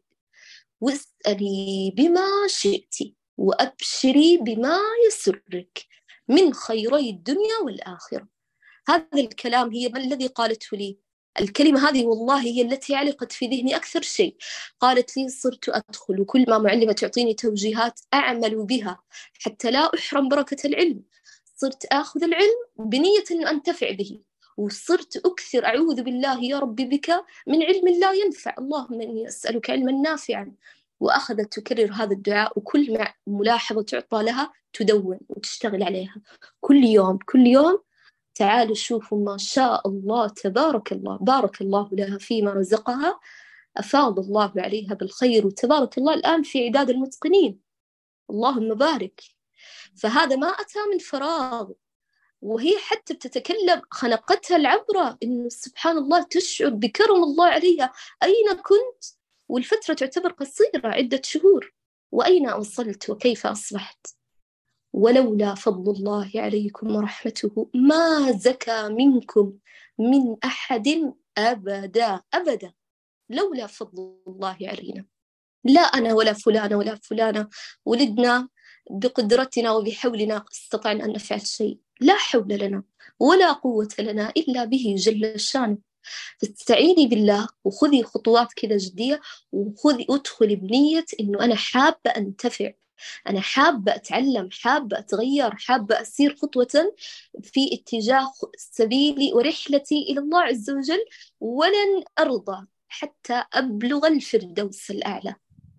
واسألي بما شئت وأبشري بما يسرك من خيري الدنيا والآخرة. هذا الكلام هي ما الذي قالته لي؟ الكلمة هذه والله هي التي علقت في ذهني أكثر شيء. قالت لي صرت أدخل كل ما معلمة تعطيني توجيهات أعمل بها حتى لا أحرم بركة العلم. صرت أخذ العلم بنية أن أنتفع به، وصرت أكثر أعوذ بالله يا ربي بك من علم لا ينفع، اللهم إني أسألك علما نافعا. وأخذت تكرر هذا الدعاء، وكل ملاحظة تعطى لها تدون وتشتغل عليها كل يوم كل يوم. تعالوا شوفوا ما شاء الله تبارك الله، بارك الله لها فيما رزقها، أفاض الله عليها بالخير، وتبارك الله الآن في عداد المتقنين، اللهم بارك. فهذا ما أتى من فراغ، وهي حتى بتتكلم خنقتها العبرة إنه سبحان الله تشعر بكرم الله عليها. أين كنت؟ والفترة تعتبر قصيرة عدة شهور، وأين وصلت وكيف أصبحت؟ ولولا فضل الله عليكم ورحمته ما زكى منكم من أحد أبدا أبدا، لولا فضل الله علينا. لا أنا ولا فلانة ولا فلانة ولدنا بقدرتنا وبحولنا استطعنا أن نفعل شيء، لا حول لنا ولا قوة لنا إلا به جل شانه. فاستعيني بالله وخذي خطوات كذا جدية، وخذي أدخلي بنية إنه أنا حابة أنتفع، أنا حابة أتعلم، حابة أتغير، حابة أسير خطوة في اتجاه سبيلي ورحلتي إلى الله عز وجل، ولن أرضى حتى أبلغ الفردوس الأعلى،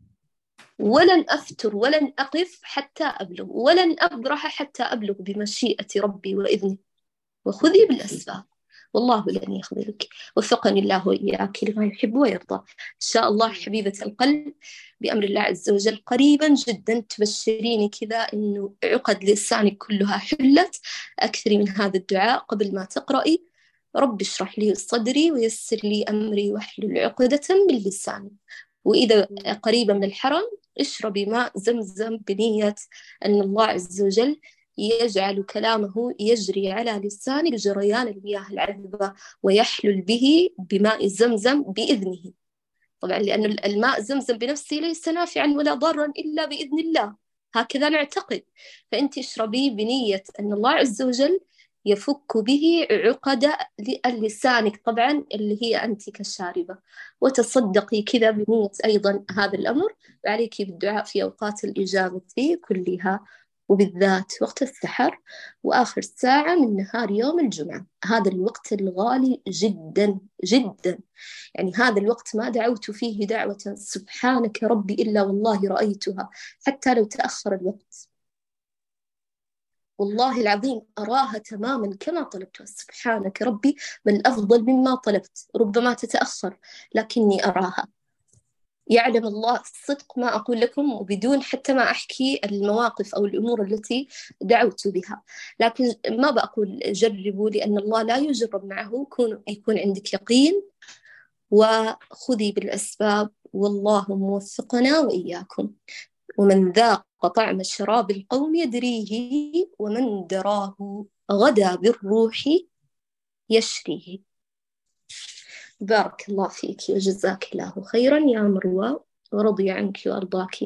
ولن أفتر ولن أقف حتى أبلغ، ولن أبرح حتى أبلغ بمشيئة ربي وإذنه. وخذي بالأسباب والله لن يخذلك. وفقني الله وإياك لما يحب ويرضى. إن شاء الله حبيبة القلب بأمر الله عز وجل قريبا جدا تبشريني كذا إنه عقد لسانك كلها حلت. أكثري من هذا الدعاء قبل ما تقرأي: رب اشرح لي صدري ويسر لي أمري واحلل عقدة من لساني. وإذا قريبة من الحرم اشربي ماء زمزم بنية أن الله عز وجل يجعل كلامه يجري على لسانك جريان المياه العذبة ويحلل به بماء زمزم بإذنه. طبعا لأن الماء زمزم بنفسه ليس نافعا ولا ضارا إلا بإذن الله، هكذا نعتقد. فأنت اشربي بنية أن الله عز وجل يفك به عقد لسانك طبعا اللي هي أنت كالشاربة، وتصدقي كذا بنية أيضا هذا الأمر، وعليك بالدعاء في أوقات الإجابة كلها، وبالذات وقت السحر وآخر ساعة من نهار يوم الجمعة. هذا الوقت الغالي جدا جدا، يعني هذا الوقت ما دعوت فيه دعوة سبحانك ربي إلا والله رأيتها، حتى لو تأخر الوقت والله العظيم أراها تماما كما طلبتها. سبحانك ربي بل أفضل مما طلبت، ربما تتأخر لكني أراها. يعلم الله الصدق ما أقول لكم، وبدون حتى ما أحكي المواقف أو الأمور التي دعوت بها. لكن ما بقول جربوا، لأن الله لا يجرب معه، يكون عندك يقين وخذي بالأسباب، والله موفقنا وإياكم. ومن ذاق طعم شراب القوم يدريه، ومن دراه غدا بالروح يشريه. بارك الله فيك وجزاك الله خيرا يا مروى، ورضي عنك وأرضاك.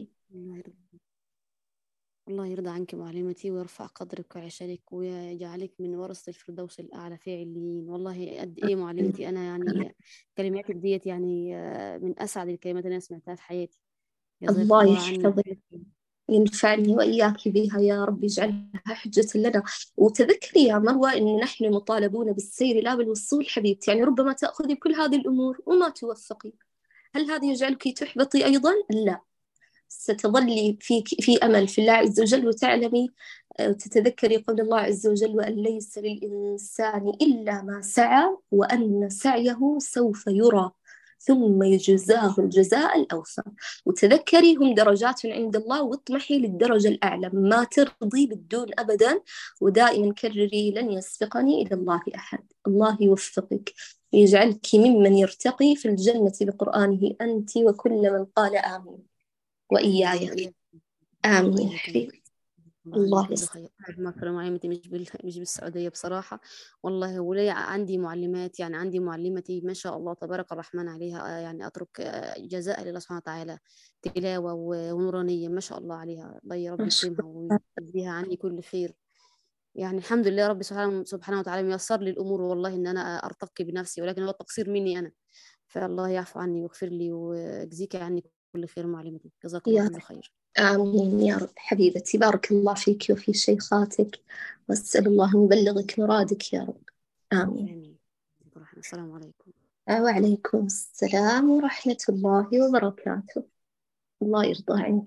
الله يرضى عنك معلمتي، ويرفع قدرك وعشرك، ويجعلك من ورثة الفردوس الأعلى في عليين. والله قد إيه معلمتي أنا يعني كلماتك ديت يعني من أسعد الكلمات اللي أنا سمعتها في حياتي. جزاك الله الله عني. يحفظك، ينفعني وإياك بها يا رب، يجعلها حجة لنا. وتذكري يا مروة أن نحن مطالبون بالسير لا بالوصول حبيبتي، يعني ربما تأخذي بكل هذه الأمور وما توفقي، هل هذا يجعلك تحبطي أيضا؟ لا، ستظلي في في أمل في الله عز وجل، وتعلمي وتتذكري قول الله عز وجل: وأن ليس للإنسان إلا ما سعى، وأن سعيه سوف يرى ثم يجزاه الجزاء الأوفى. وتذكري هم درجات عند الله، واطمحي للدرجة الأعلى، ما ترضي بالدون أبدا، ودائما كرري: لن يسبقني إلى الله أحد. الله يوفقك ويجعلك ممن يرتقي في الجنة بقرآنه أنت وكل من قال آمين، وإياي. آمين حبيبي. الله يسلمك. مكرم معلمتي مش بال... مش بالسعودية بصراحة والله. ولي عندي معلمات، يعني عندي معلمتي ما شاء الله تبارك الرحمن عليها، يعني أترك جزاء لله سبحانه وتعالى، تلاوة ونورانية ما شاء الله عليها. الله يا رب يكرمها ويجزيها عني كل خير. يعني الحمد لله ربي سبحانه سبحانه وتعالى ميسر لي الأمور، والله إن أنا أرتقي بنفسي، ولكن هو التقصير مني أنا. فالله يعفو عني ويغفر لي ويجزيك عني كل خير معلمتي، جزاك الله كل خير. آمين يا رب حبيبتي، بارك الله فيك وفي شيخاتك، وأسأل الله أن يبلغك مرادك يا رب. آمين. آمين. السلام عليكم. وعليكم السلام ورحمة الله وبركاته. الله يرضى عنك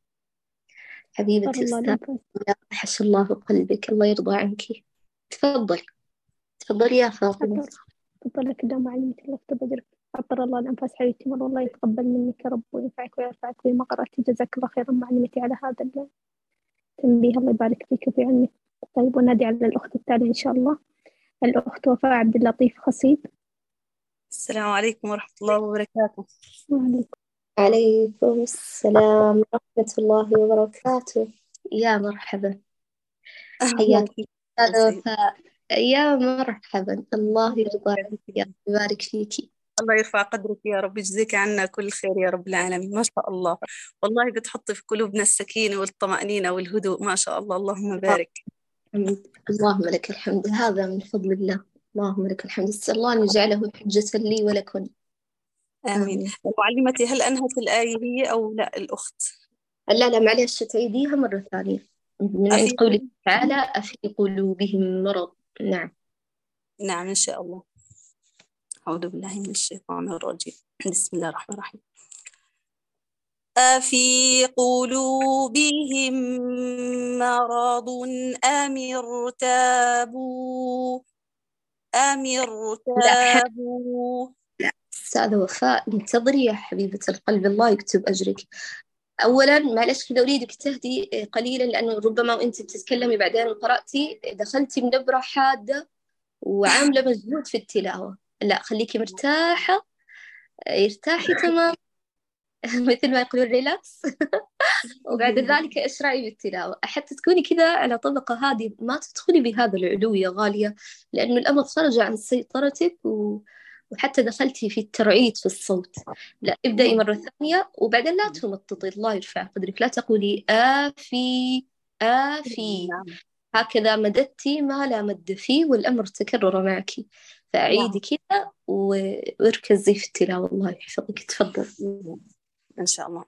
حبيبتي أستاذ، حش الله قلبك، الله يرضى عنك. تفضل تفضلي يا فاطمة. تفضل كده معلمتي، الله يكتب أجرك، عطر الله الأنفاس حبيبتي مرة، الله يتقبل منك يا رب وينفعك ويرفعك بما قرأتي. جزاك الله خيرا معلمتي على هذا التنبيه، الله يبارك فيك وفي علمك. طيب، ونادي على الأخت التالية إن شاء الله، الأخت وفاء عبد اللطيف خصيب. السلام عليكم ورحمة الله وبركاته. وعليكم عليكم السلام ورحمة الله وبركاته. يا مرحبا، حياك أستاذة وفاء. يا مرحبا، الله يرضى عنك يا رب يبارك فيكي. الله يرفع قدرك يا رب، يجزيك عنا كل خير يا رب العالمين. ما شاء الله، والله بتحط في قلوبنا السكينة والطمأنينة والهدوء، ما شاء الله، اللهم بارك. اللهم لك الحمد، هذا من فضل الله، اللهم لك الحمد. أسأل الله أن يجعله حجة لي ولكم. آمين. معلمتي، هل أنهت الآية هي أو لا الأخت؟ لا لا معلش، تعيديها مرة ثانية. من عند قوله تعالى: أفي قلوبهم مرض. نعم نعم إن شاء الله. أعوذ بالله من الشيطان الرجيم، بسم الله الرحمن الرحيم. أفي قلوبهم مرض أم ارتابوا أم ارتابوا لا أستاذة وفاء، انتظري يا حبيبة القلب، الله يكتب أجرك. أولا معلش كذا أريدك تهدي قليلا، لأنه ربما وأنت بتتكلمي بعدين قرأتي دخلتي بنبرة حادة وعاملة مجهود في التلاوة. لا، خليكي مرتاحة، ارتاحي تمام مثل ما يقولون ريلاكس وبعد ذلك اشرعي بالتلاوة حتى تكوني كذا على طبقة هادية، ما تدخلي بهذا العلو يا غالية، لأنه الأمر خرج عن سيطرتك و... وحتى دخلتي في الترعيد في الصوت. لا، ابدأي مرة ثانية وبعدين لا تمططي، الله يرفع قدرك، لا تقولي آفي آفي، نعم هكذا مددتي ما لا مد فيه والأمر تكرر معك. فأعيدي نعم كذا واركزي في التلاوة، الله يحفظك. تفضل. إن شاء الله.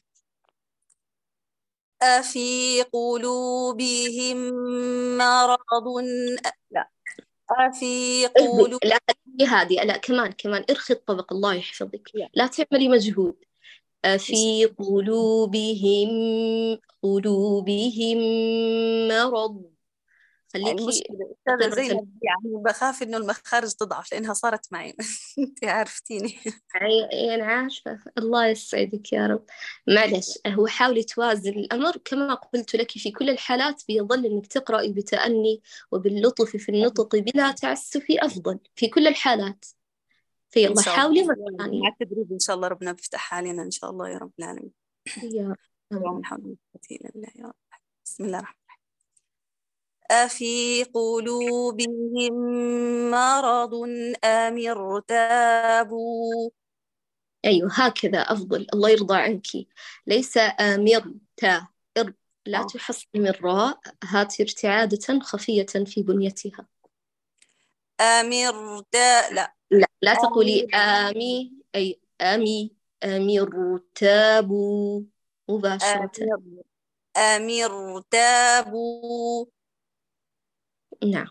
أفي قلوبهم مرض، لا، أفي اهدي، قلوب لا هي هذه، لا كمان كمان ارخي الطبق، الله يحفظك، لا. لا تعملي مجهود. في قلوبهم قلوبهم مرض، خليكي المشكلة أستاذة مستقرة. زينب، يعني بخاف إنه المخارج تضعف لأنها صارت معي. أنت عرفتيني. يعني عارفة، الله يسعدك يا رب. معلش، هو حاولي توازن الأمر كما قلت لك، في كل الحالات بيظل أنك تقرأي بتأني وباللطف في النطق بلا تعسف أفضل في كل الحالات. إن فيلا شاء الله حاولي مرة مع ثانية. التدريب إن شاء الله ربنا بيفتح علينا إن شاء الله يا رب العالمين. يا رب. ومن حول ولا قوة إلا بالله يا رب. بسم الله الرحمن الرحيم. أفي قلوبهم مرض أم ارتابوا. أيوه هكذا أفضل، الله يرضى عنك. ليس آمر تا إر، لا آه. تحصل من راء، هات ارتعادة خفية في بنيتها. أم ارتا لا لا لا تقولي أم آمي، أي آمي آمي ارتابوا مباشرة. أم أم ارتابوا نعم.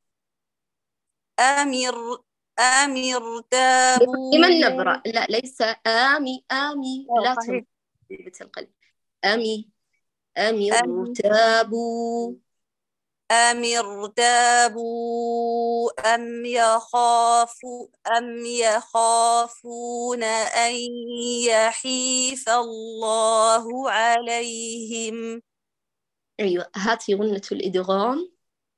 أم ار- أم ارتابوا. لما النبرة، لا ليس آمي آمي، آه، لا صحيح. تنطق القلب. آمي آمي أم ارتابوا. أم ارتابوا أم يخافوا أم يخافون أن يحيف الله عليهم. أيوة هاتي غنة الإدغام.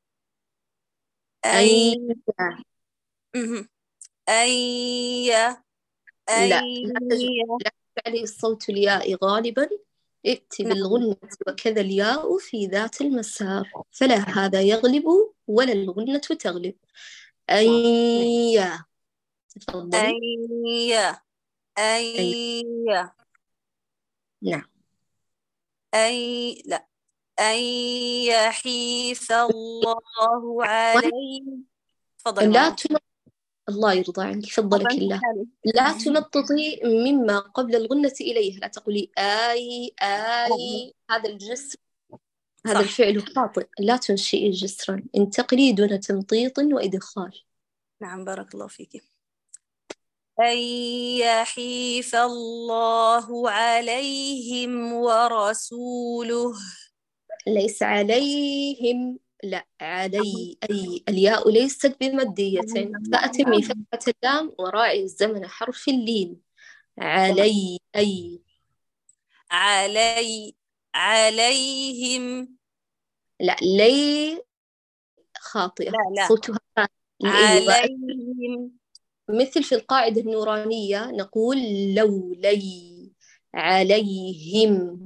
أي أن مهم. أن ي- أن لا لا تج... ي- لا تجعلي الصوت الياء غالبا، ائتي نعم بالغنة وكذا الياء في ذات المسار، فلا هذا يغلب ولا الغنة تغلب. أن نعم يا، أن تفضلي. ي- أن أي ي- نعم. أن لا أن يحيف الله عليهم. تفضلي لا ماما. تم... الله يرضى عنك، والله فضلك انت الله. حالي. لا تمططي مما قبل الغنة إليه، لا تقولي آي آي، هذا الجسر، هذا صح. الفعل خاطئ، لا تنشئي جسرا، انتقلي دون تمطيط وإدخال. نعم بارك الله فيك. أن يحيف الله عليهم ورسوله. ليس عليهم، لا علي، أي الياء ليست بمدية، فأتمي فتحة اللام وراعي الزمن حرف اللين. علي أي. علي عليهم. لا لي خاطئة، لا لا صوتها. أيوة، عليهم مثل في القاعدة النورانية نقول لولي عليهم.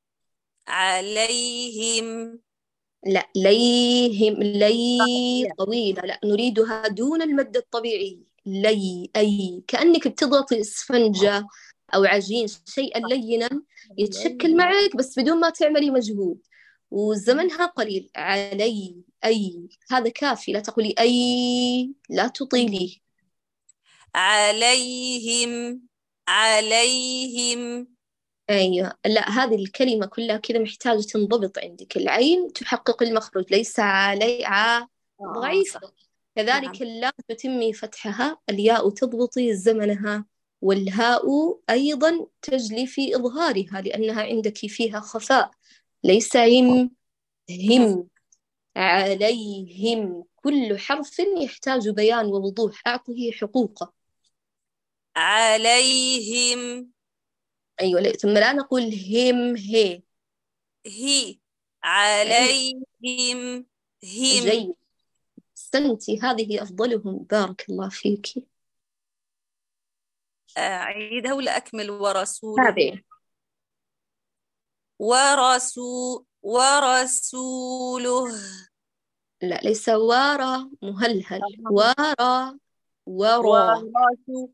عليهم. لا ليهم، لي طويلة، لا نريدها دون المد الطبيعي. لي أي، كأنك بتضغطي إسفنجة أو عجين، شيئا لينا يتشكل معك بس بدون ما تعملي مجهود، وزمنها قليل. علي أي، هذا كافي، لا تقولي أي، لا تطيلي. عليهم عليهم. أيوة، لا هذه الكلمة كلها كذا محتاجة تنضبط عندك، العين تحقق المخرج، ليس علي ع اه اه ضعيفة. صح. كذلك نعم اللام تتمي فتحها، الياء تضبطي زمنها، والهاء أيضا تجلي في إظهارها لأنها عندك فيها خفاء. ليس هم، مهم. هم عليهم، كل حرف يحتاج بيان ووضوح، أعطه حقوقه. عليهم. أيوة لا. ثم لا نقول هم هي. هي أيوة عليهم هم. جيد، أحسنتي، هذه أفضلهم، بارك الله فيك. أعيدها ولا أكمل؟ ورسوله تابعي. ورسول ورسوله. لا ليس وارا مهلهل، وارا ورا ورسو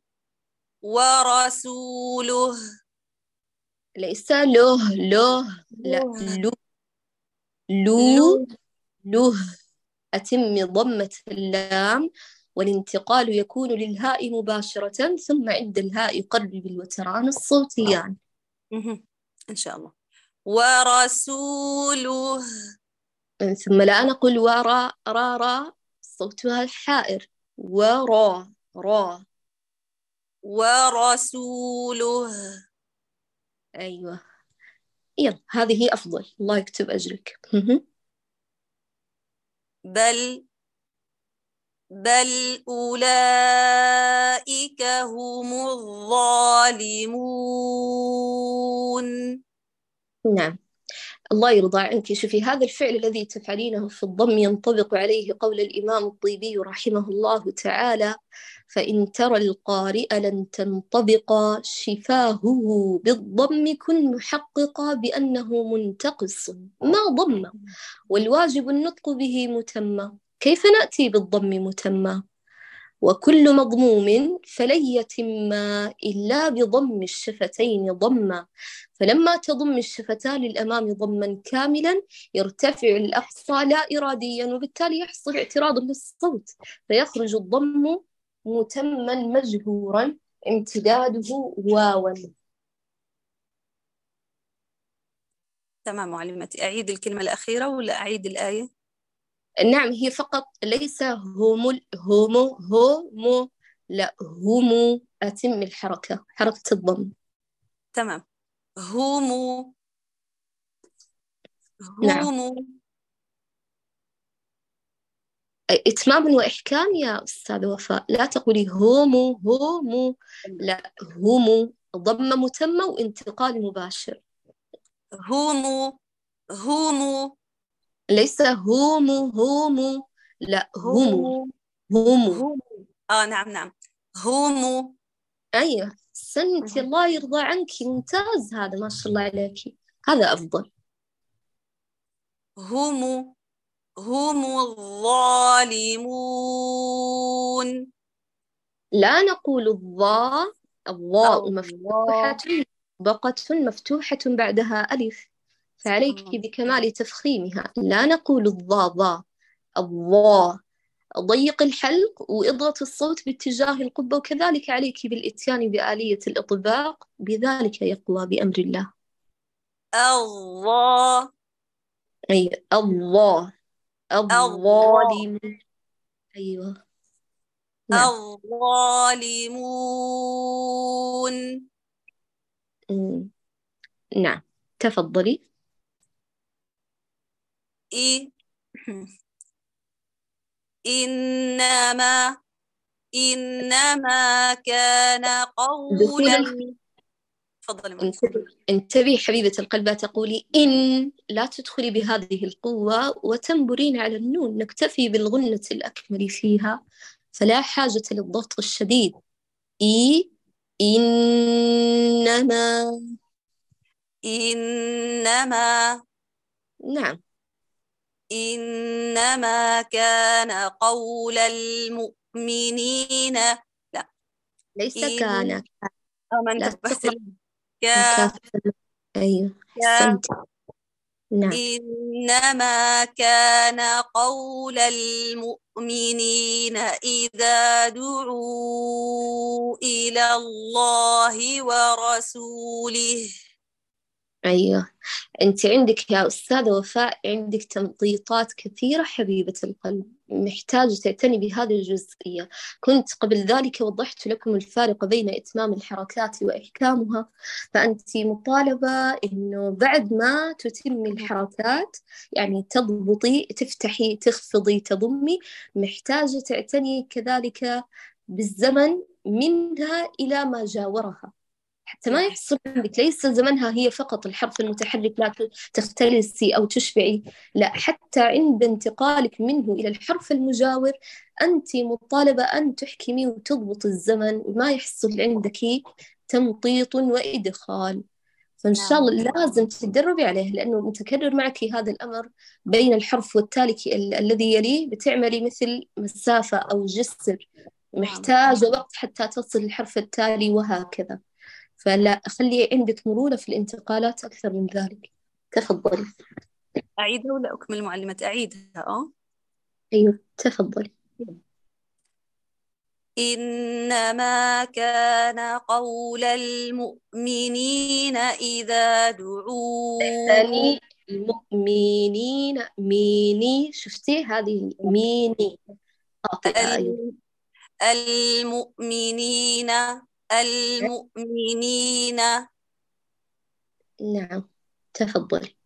ورسوله ليس له له لا لو لو له له أتم ضمة اللام والانتقال يكون للهاء مباشرة ثم عند الهاء قرب بالوتران الصوتيان. مهم. إن شاء الله. ورسوله ثم لا نقول ورا را را صوتها الحائر ورا را. ورسوله أيوة يلا هذه أفضل الله يكتب أجرك. مهم. بل بل أولئك هم الظالمون. نعم الله يرضى عنك. شوفي هذا الفعل الذي تفعلينه في الضم ينطبق عليه قول الإمام الطيبي رحمه الله تعالى: فإن ترى القارئ لن تنطبق شفاهه بالضم كن محققا بأنه منتقص ما ضم والواجب النطق به متمى. كيف نأتي بالضم متمى؟ وكل مضموم فلن يتم إلا بضم الشفتين ضما، فلما تضم الشفتان للأمام ضما كاملا يرتفع الأقصى لا إراديا وبالتالي يحصل اعتراض للصوت فيخرج الضم متما مجهورا امتداده واوا. تمام معلمتي. أعيد الكلمة الأخيرة ولا أعيد الآية؟ نعم هي فقط ليس هم هومو هومو لا هم أتم الحركة حركة الضم. تمام. هم نعم هم إتمام وإحكام يا أستاذ وفاء. لا تقولي هومو هومو لا هم ضم متمة وانتقال مباشر. هم هم ليس هومو هومو لا هم هم هم. هم آه نعم نعم هم. أيوة سنتي الله يرضى عنك ممتاز هذا ما شاء الله عليك هذا أفضل. هم هم الظالمون. لا نقول الضاء الضاء الله مفتوحة بقة مفتوحة بعدها ألف فعليك بكمال تفخيمها. لا نقول الضاء ضاء الضاء. ضيق الحلق واضغط الصوت باتجاه القبة وكذلك عليك بالإتيان بآلية الإطباق بذلك يقوى بأمر الله. الله أي الله الله الظالم. أيوة نعم الظالمون. م- نعم تفضلي. إيه. إنما إنما كان قول دخول الم... تفضلي معي. انتبهي انتبهي حبيبة القلب لا تقولي إن لا تدخلي بهذه القوة وتنبرين على النون. نكتفي بالغنة الأكمل فيها فلا حاجة للضغط الشديد. إي إنما إنما نعم إنما كان قول المؤمنين. لا ليس إن كان أو ما لا انتبهت تقرأ كا كافة. أيوة كا أحسنت. نعم إنما كان قول المؤمنين إذا دعوا إلى الله ورسوله. أيوة أنت عندك يا أستاذة وفاء عندك تمطيطات كثيرة حبيبة القلب محتاجة تعتني بهذه الجزئية. كنت قبل ذلك وضحت لكم الفارق بين إتمام الحركات وإحكامها فأنت مطالبة إنه بعد ما تتمي الحركات يعني تضبطي تفتحي تخفضي تضمي محتاجة تعتني كذلك بالزمن منها إلى ما جاورها حتى ما يحصل عندك ليس زمنها هي فقط الحرف المتحرك لا تختلسي أو تشبعي لا حتى عند انتقالك منه إلى الحرف المجاور أنت مطالبة أن تحكمي وتضبط الزمن وما يحصل عندك تمطيط وإدخال. فإن شاء الله لازم تتدربي عليه لأنه متكرر معك هذا الأمر بين الحرف والتالي ال- الذي يليه بتعملي مثل مسافة أو جسر محتاجة وقت حتى تصل الحرف التالي وهكذا، فلا خلي عندك مرونة في الانتقالات أكثر من ذلك. تفضلي. أعيدها ولا أكمل معلمة؟ أعيدها. أه أيوة تفضلي. إنما كان قول المؤمنين إذا دعوا ثاني المؤمنين، ميني، شفتي هذه ميني خاطئة. أيوة المؤمنين المؤمنين نعم تفضلي.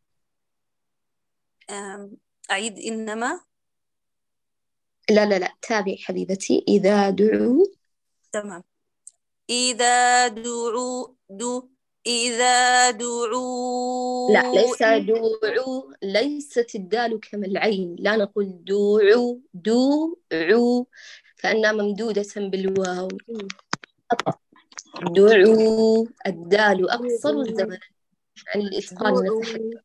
أعيد إنما. لا لا لا تابعي حبيبتي. إذا دعوا. تمام. إذا دعوا دو إذا دعوا لا ليس دوعوا، ليست الدال كما العين، لا نقول دوعوا دوعوا كأنها ممدودة بالواو. دعوا الدال أقصر والزمن عن الإتقان والتحدي.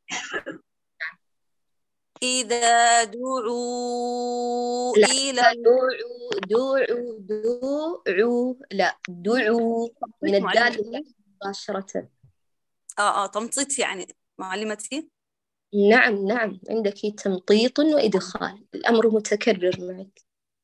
إذا دعوا لا إلى دوعوا دوعوا دوعوا لا دعوا من الدال مباشرة. آه آه تمطيط يعني معلمتي. نعم نعم عندك تمطيط وإدخال، الأمر متكرر معك.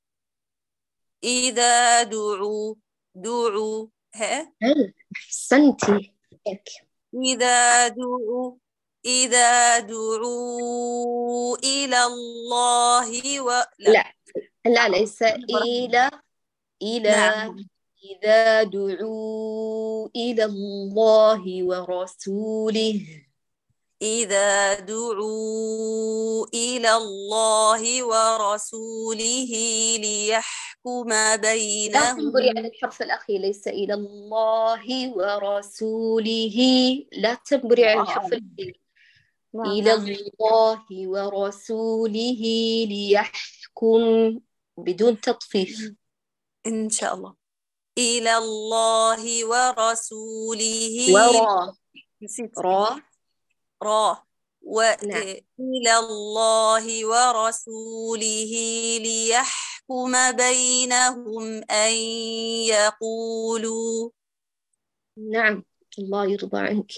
إذا دعوا دعوا ها أحسنتي. إذا دعوا إذا دعوا إلى الله و... لا لا لا ليس إلى إلى نعم. إذا دعوا إلى الله ورسوله. إذا دعوا إلى الله ورسوله ليحكم لا بينهم. تنظري على الحرف الأخير، ليس إلى الله ورسوله، لا تنظري على الحرف الأخير. إلى الله ورسوله ليحكم بدون تطفيف إن شاء الله. إلى الله ورسوله ورا نسيت را را وإلى نعم. الله ورسوله ليحكم بينهم أن يقولوا. نعم الله يرضى عنك.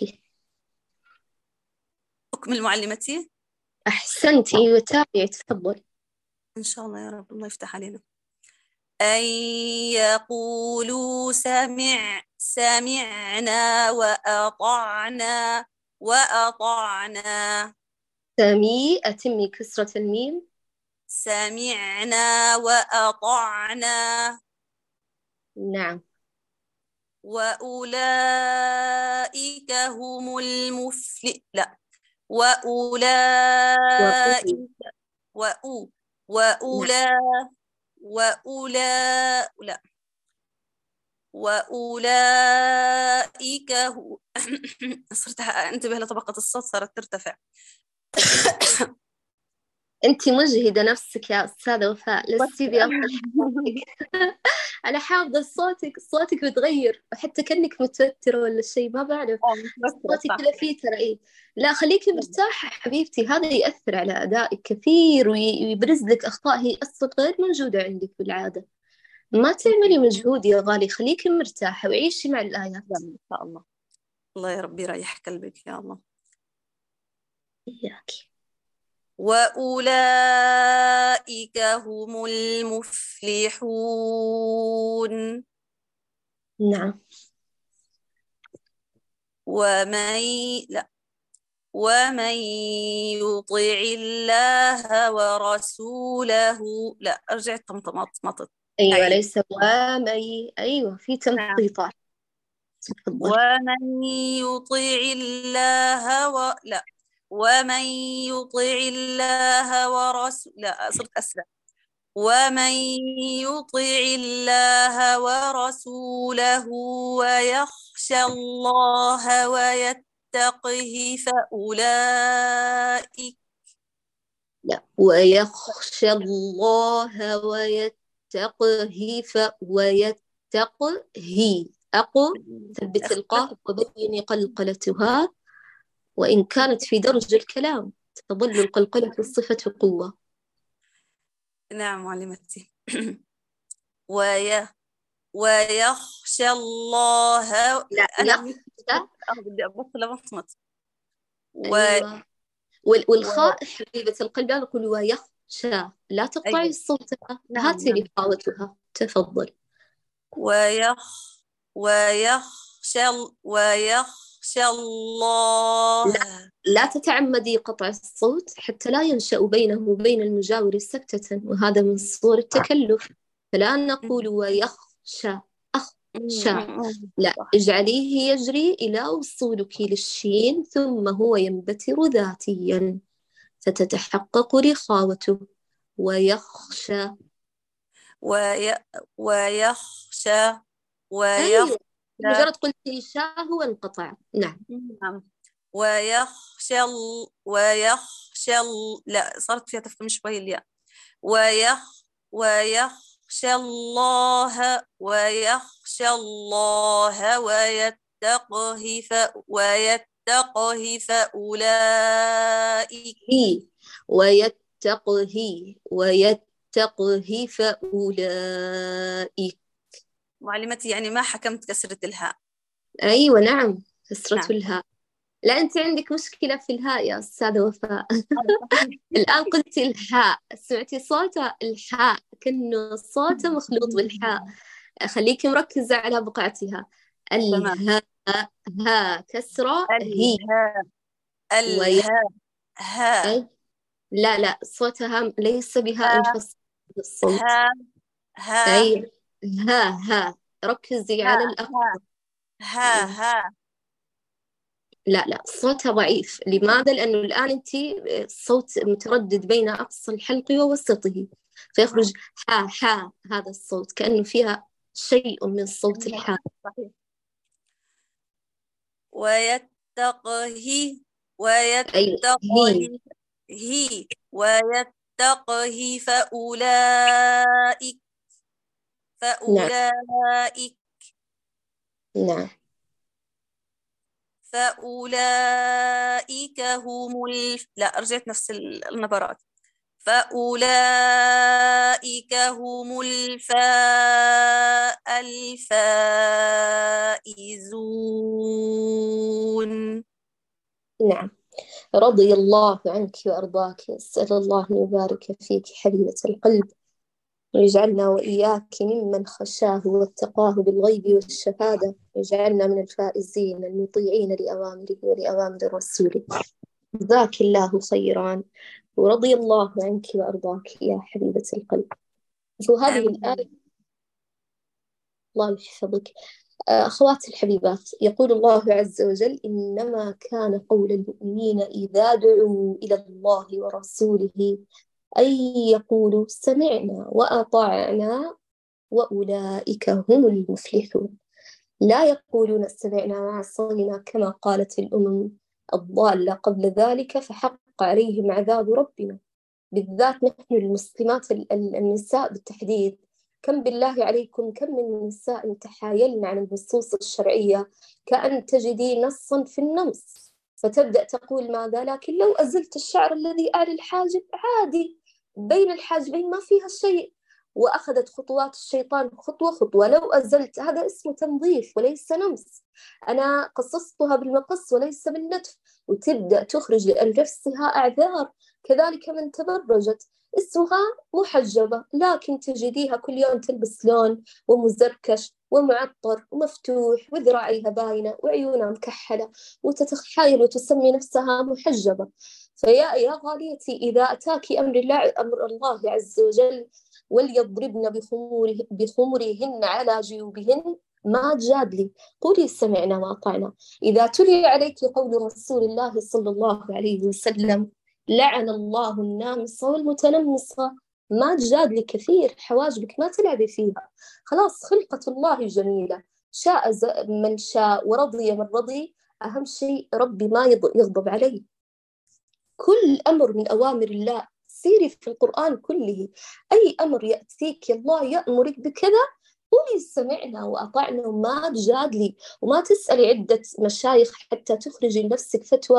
أكمل معلمتي. أحسنتي وتابعي تفضل. إن شاء الله يا رب، الله يفتح علينا. أن يقولوا سمع سمعنا وأطعنا وأطعنا. سمي أتمي كسرة الميم. سمعنا وأطعنا. نعم. وأولئك هم المفلحون. لا وأولئك وأو وأولئك وأولئك لا وأولئك هو صرت انتبه لطبقة الصوت صارت ترتفع. أنت مجهدة نفسك يا أستاذة وفاء، لستي بأفضل صوتك. أنا حافظة صوتك، صوتك بتغير وحتى كأنك متوترة ولا شيء، ما بعرف صوتك كذا فيه ترى. إيه لا خليكي مرتاحة حبيبتي، هذا يأثر على أدائك كثير ويبرز لك أخطاء هي أصلا غير موجودة عندك بالعادة. ما تعملي مجهود يا غالي، خليكي مرتاحة وعيشي مع الآيات. إن شاء الله. الله يا ربي يريح قلبك يا الله. إياك. وأولئك هم المفلحون. نعم. ومن لا ومن يطع الله ورسوله. لا أرجع طمطمات مطط. أيوة ليس ومن، أيوة في تمطيطات. ومن يطع الله و... لا ومن يطع الله ورسوله. لا صرت أسرع. ومن يطع الله ورسوله ويخشى الله ويتقه فأولئك. لا ويخشى الله ويتقه ف ويتقه أقو ثبت القاف وبين قلقلتها، وإن كانت في درج الكلام تظل القلقلة الصفة قوة. نعم معلمتي. وي ويخشى الله. لا أنا يخشى. بدي أبطل أبصمت. و... أيوة. وال- و... والخاء حبيبة القلب لا نقول ويخشى، لا تقطعي أيوة. الصوت. نعم هاتي نعم. لي خاوتها، تفضل. ويخ ويخشى ويخشى الله. لا, لا تتعمدي قطع الصوت حتى لا ينشأ بينه وبين المجاور سكتة، وهذا من صور التكلف. فلا نقول ويخشى أخشى، لا، اجعليه يجري إلى وصولك للشين ثم هو ينبتر ذاتيا فتتحقق رخاوته. ويخشى. وي... ويخشى ويخشى. أيوة. مجرد قلتي شاء هو انقطع. نعم. نعم. ويخشى ال... ويخشى ال... لا صارت فيها تفخيم شوي الياء. ويخ ويخشى الله ويخشى الله ويتقه ف... ويتقه فأولئك. هي ويتقه ويتقه فأولئك. معلمتي يعني ما حكمت كسرة الهاء. أيوة نعم، كسرة نعم. الهاء. لا أنت عندك مشكلة في الهاء يا أستاذة وفاء. الآن قلتي الحاء، سمعتي صوتها الحاء كأنه صوته مخلوط بالحاء. خليكي مركزة على بقعتها. الهاء ها كسرة هي. الهاء الهاء ها. لا لا صوتها ليس بهاء منفصل بالصوت. ها ها. أي ها ها، ركزي على الأقصى. ها ها. لا لا صوتها ضعيف. لماذا؟ لأنه الآن أنت الصوت متردد بين أقصى الحلق ووسطه، فيخرج ها ها، هذا الصوت كأنه فيها شيء من صوت الحاء. ويتقه ويتقه هي ويتقه فأولئك فأولئك. نعم. فأولئك هم الف... لا رجعت نفس النبرات. فأولئك هم الفا... الفائزون. نعم. رضي الله عنك وأرضاك. أسأل الله أن يبارك فيك حبيبة القلب، ويجعلنا وإياك ممن خشاه واتقاه بالغيب والشهادة، ويجعلنا من الفائزين المطيعين لأوامره ولأوامر رسوله. جزاك الله خيرا، ورضي الله عنك وأرضاك يا حبيبة القلب. وهذه الآية الله يحفظك. أخواتي الحبيبات، يقول الله عز وجل: إنما كان قول المؤمنين إذا دعوا إلى الله ورسوله أن يقولوا سمعنا وأطعنا وأولئك هم المفلحون. لا يقولون سمعنا وعصينا كما قالت الأمم الضالة قبل ذلك فحق عليهم عذاب ربنا. بالذات نحن المسلمات النساء بالتحديد، كم بالله عليكم كم من نساء تحايلن عن النصوص الشرعية كأن تجدي نصا في النص، فتبدأ تقول ماذا؟ لكن لو أزلت الشعر الذي أعلى الحاجب عادي، بين الحاجبين ما فيها شيء. وأخذت خطوات الشيطان خطوة خطوة. لو أزلت، هذا اسمه تنظيف وليس نمس، أنا قصصتها بالمقص وليس بالنتف، وتبدأ تخرج لنفسها أعذار. كذلك من تبرجت اسمها محجبة، لكن تجديها كل يوم تلبس لون ومزركش ومعطر ومفتوح وذراعيها باينة وعيونها مكحلة وتتخيل وتسمي نفسها محجبة. فيا يا غاليتي، إذا أتاك أمر الله أمر الله عز وجل وليضربن بخموره بخمرهن على جيوبهن ما تجادلي، قولي سمعنا وأطعنا. إذا تلي عليك قول رسول الله صلى الله عليه وسلم: لعن الله النامصة والمتنمصة، ما تجادلي كثير، حواجبك ما تلعبي فيها. خلاص خلقة الله جميلة، شاء من شاء ورضي من رضي. أهم شيء ربي ما يغضب عليه. كل أمر من أوامر الله سيري في القرآن كله، أي أمر يأتيك الله يأمرك بكذا قولي سمعنا وأطعنا وما تجادلي، وما تسألي عدة مشايخ حتى تخرجي لنفسك فتوى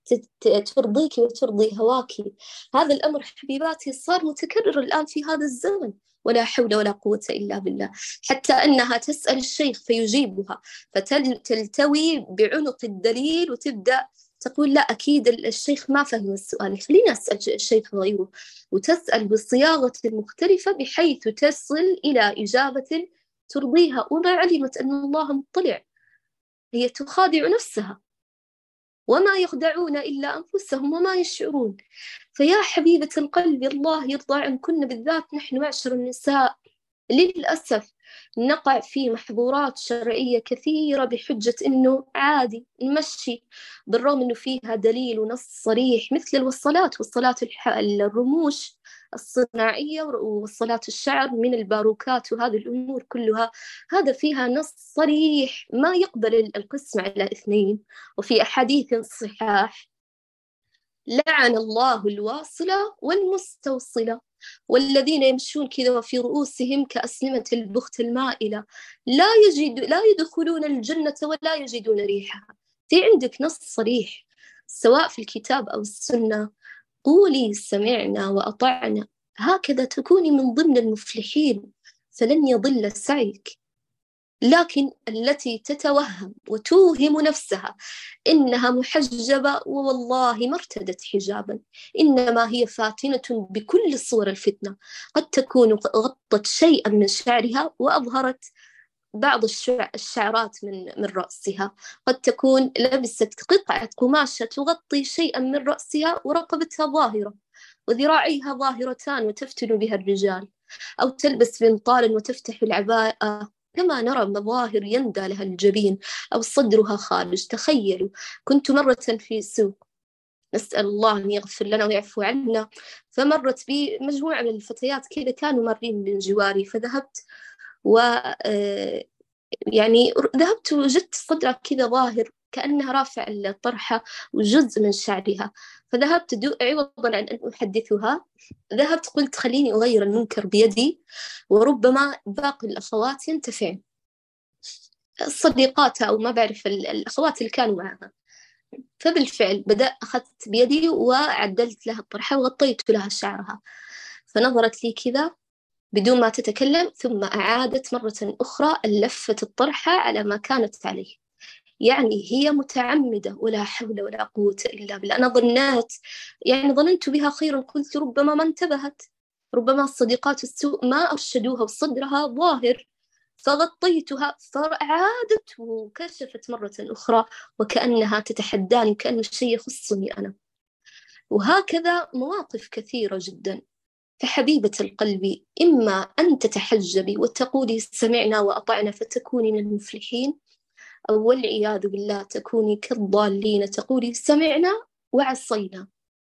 ترضيك وترضي هواك. هذا الأمر حبيباتي صار متكرر الآن في هذا الزمن، ولا حول ولا قوة إلا بالله. حتى أنها تسأل الشيخ فيجيبها، فتلتوي بعنق الدليل وتبدأ تقول لا أكيد الشيخ ما فهم السؤال، خلينا أسأل الشيخ غيره، وتسأل بصياغة مختلفة بحيث تصل إلى إجابة ترضيها، وما علمت أن الله مطلع. هي تخادع نفسها، وما يخدعون إلا أنفسهم وما يشعرون. فيا حبيبة القلب الله يرضى عنكن، بالذات نحن معشر النساء للأسف نقع في محظورات شرعية كثيرة بحجة إنه عادي نمشي، بالرغم إنه فيها دليل ونص صريح، مثل الوصلات، وصلات الرموش الصناعية ووصلات الشعر من الباروكات، وهذه الأمور كلها هذا فيها نص صريح ما يقبل القسم على اثنين. وفي أحاديث صحاح: لعن الله الواصلة والمستوصلة، والذين يمشون كذا في رؤوسهم كأسنمة البخت المائلة، لا يجد لا يدخلون الجنة ولا يجدون ريحها. في عندك نص صريح سواء في الكتاب أو السنة، قولي سمعنا وأطعنا، هكذا تكوني من ضمن المفلحين، فلن يضل سعيك. لكن التي تتوهم وتوهم نفسها إنها محجبة، والله ما ارتدت حجابا، إنما هي فاتنة بكل صور الفتنة. قد تكون غطت شيئا من شعرها وأظهرت بعض الشعرات من من رأسها، قد تكون لبست قطعة قماشة تغطي شيئا من رأسها ورقبتها ظاهرة وذراعيها ظاهرتان وتفتن بها الرجال، أو تلبس بنطال وتفتح العباءة كما نرى مظاهر يندى لها الجبين أو صدرها خارج. تخيلوا، كنت مرة في سوق، نسأل الله أن يغفر لنا ويعفو عنا، فمرت بي مجموعة من الفتيات كذا كانوا مارين من جواري، فذهبت و يعني ذهبت وجدت صدرها كذا ظاهر كأنها رافع الطرحة وجزء من شعرها، فذهبت عوضا عن أن أحدثها ذهبت قلت خليني أغير المنكر بيدي، وربما باقي الأخوات ينتفعن، صديقاتها أو ما بعرف الأخوات اللي كانوا معها. فبالفعل بدأ أخذت بيدي وعدلت لها الطرحة وغطيت لها شعرها، فنظرت لي كذا بدون ما تتكلم، ثم أعادت مرة أخرى لفت الطرحة على ما كانت عليه. يعني هي متعمدة، ولا حول ولا قوة إلا بالله. أنا ظننت يعني ظننت بها خيرا، قلت ربما ما انتبهت، ربما الصديقات السوء ما أرشدوها وصدرها ظاهر، فغطيتها فعادت وكشفت مرة أخرى وكأنها تتحداني، كأن الشيء يخصني أنا. وهكذا مواقف كثيرة جدا. فحبيبة القلب، إما أن تتحجبي وتقولي سمعنا وأطعنا فتكوني من المفلحين، أو والعياذ بالله تكوني كالضالين تقولي سمعنا وعصينا.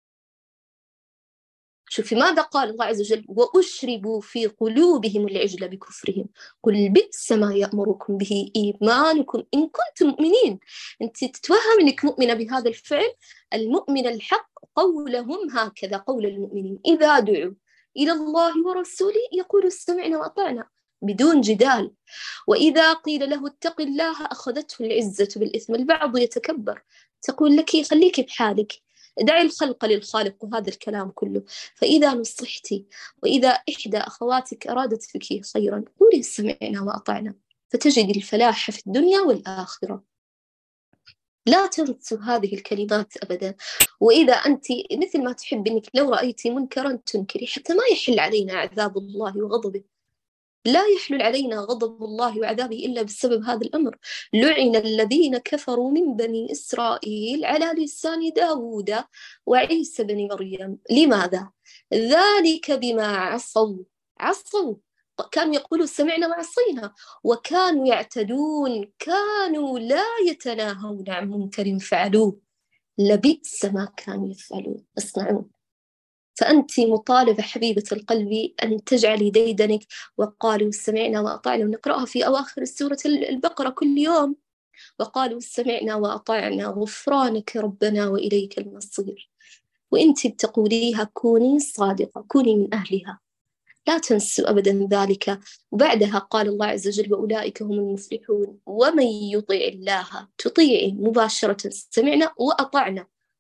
شوفي ماذا قال الله عز وجل: وأشربوا في قلوبهم العجل بكفرهم قل بئس ما يأمركم به إيمانكم إن كنتم مؤمنين. أنت تتوهم أنك مؤمنة بهذا الفعل. المؤمن الحق قولهم هكذا قول المؤمنين، إذا دعوا إلى الله ورسوله يقول سمعنا وأطعنا بدون جدال. وإذا قيل له اتق الله أخذته العزة بالإثم. البعض يتكبر، تقول لك خليك بحالك، دعي الخلق للخالق، وهذا الكلام كله. فإذا نصحتي وإذا إحدى أخواتك أرادت بك خيرا قولي سمعنا وأطعنا، فتجد الفلاح في الدنيا والآخرة. لا تنسوا هذه الكلمات أبدا. وإذا أنت مثل ما تحب أنك لو رأيتي منكرا تنكري، حتى ما يحل علينا عذاب الله وغضبه. لا يحل علينا غضب الله وعذابه إلا بسبب هذا الأمر. لعن الذين كفروا من بني إسرائيل على لسان داود وعيسى بن مريم. لماذا؟ ذلك بما عصوا عصوا كانوا يقولوا سمعنا وعصينا، وكانوا يعتدون، كانوا لا يتناهون عن منكر فعلوه، لبئس ما كانوا يفعلون يصنعون. فأنت مطالبة حبيبة القلب أن تجعلي ديدنك وقالوا سمعنا وأطعنا، ونقرأها في أواخر سورة البقرة كل يوم: وقالوا سمعنا وأطعنا غفرانك ربنا وإليك المصير. وإنت بتقوليها كوني صادقة، كوني من أهلها، لا تنسوا أبدا ذلك. وبعدها قال الله عز وجل: وأولئك هم المفلحون. ومن يطيع الله، تطيعي مباشرة سمعنا وأطعنا.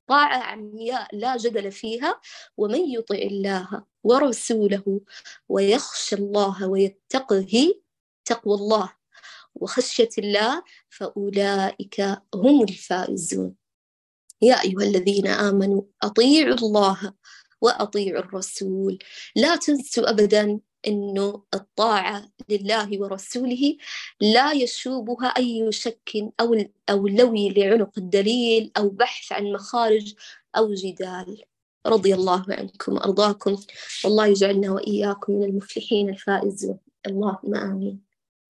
الطاعة عمياء لا جدل فيها. ومن يطع الله ورسوله ويخشى الله ويتقه تقوى الله وخشية الله فأولئك هم الفائزون. يا أيها الذين آمنوا أطيعوا الله وأطيعوا الرسول. لا تنسوا أبداً أنه الطاعة لله ورسوله لا يشوبها أي شك أو أو لوي لعنق الدليل أو بحث عن مخارج أو جدال. رضي الله عنكم وأرضاكم، والله يجعلنا وإياكم من المفلحين الفائزين، اللهم آمين.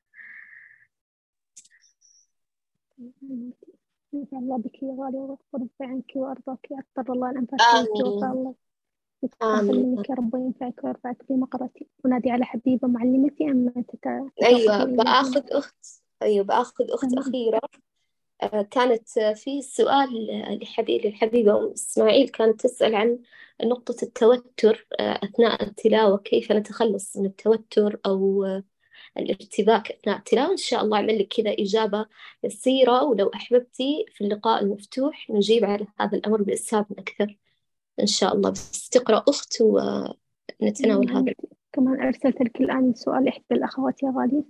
نفع الله بك يا غالية ورفع عنك وأرضاك، أكثر الله الأنفاس عليك ووفى الله يتقبل آمين. منك يا رب وينفعك ويرفعك في مقرتي. ونادي على حبيبة معلمتي أما تتا- أيوة تتوقفي إلى بأخذ الجنة. أخت أيوة بأخذ أخت تمام. أخيرة. آه، كانت في سؤال لحبيب الحبيبة أم إسماعيل، كانت تسأل عن نقطة التوتر آه، أثناء التلاوة، كيف نتخلص من التوتر أو آه، الارتباك أثناء التلاوة. إن شاء الله أعمل لك كذا إجابة يسيرة، ولو أحببتي في اللقاء المفتوح نجيب على هذا الأمر بإسهاب أكثر إن شاء الله. بس تقرأ أخت ونتناول هذا. كمان أرسلت لك الآن سؤال إحدى الأخوات يا غالية.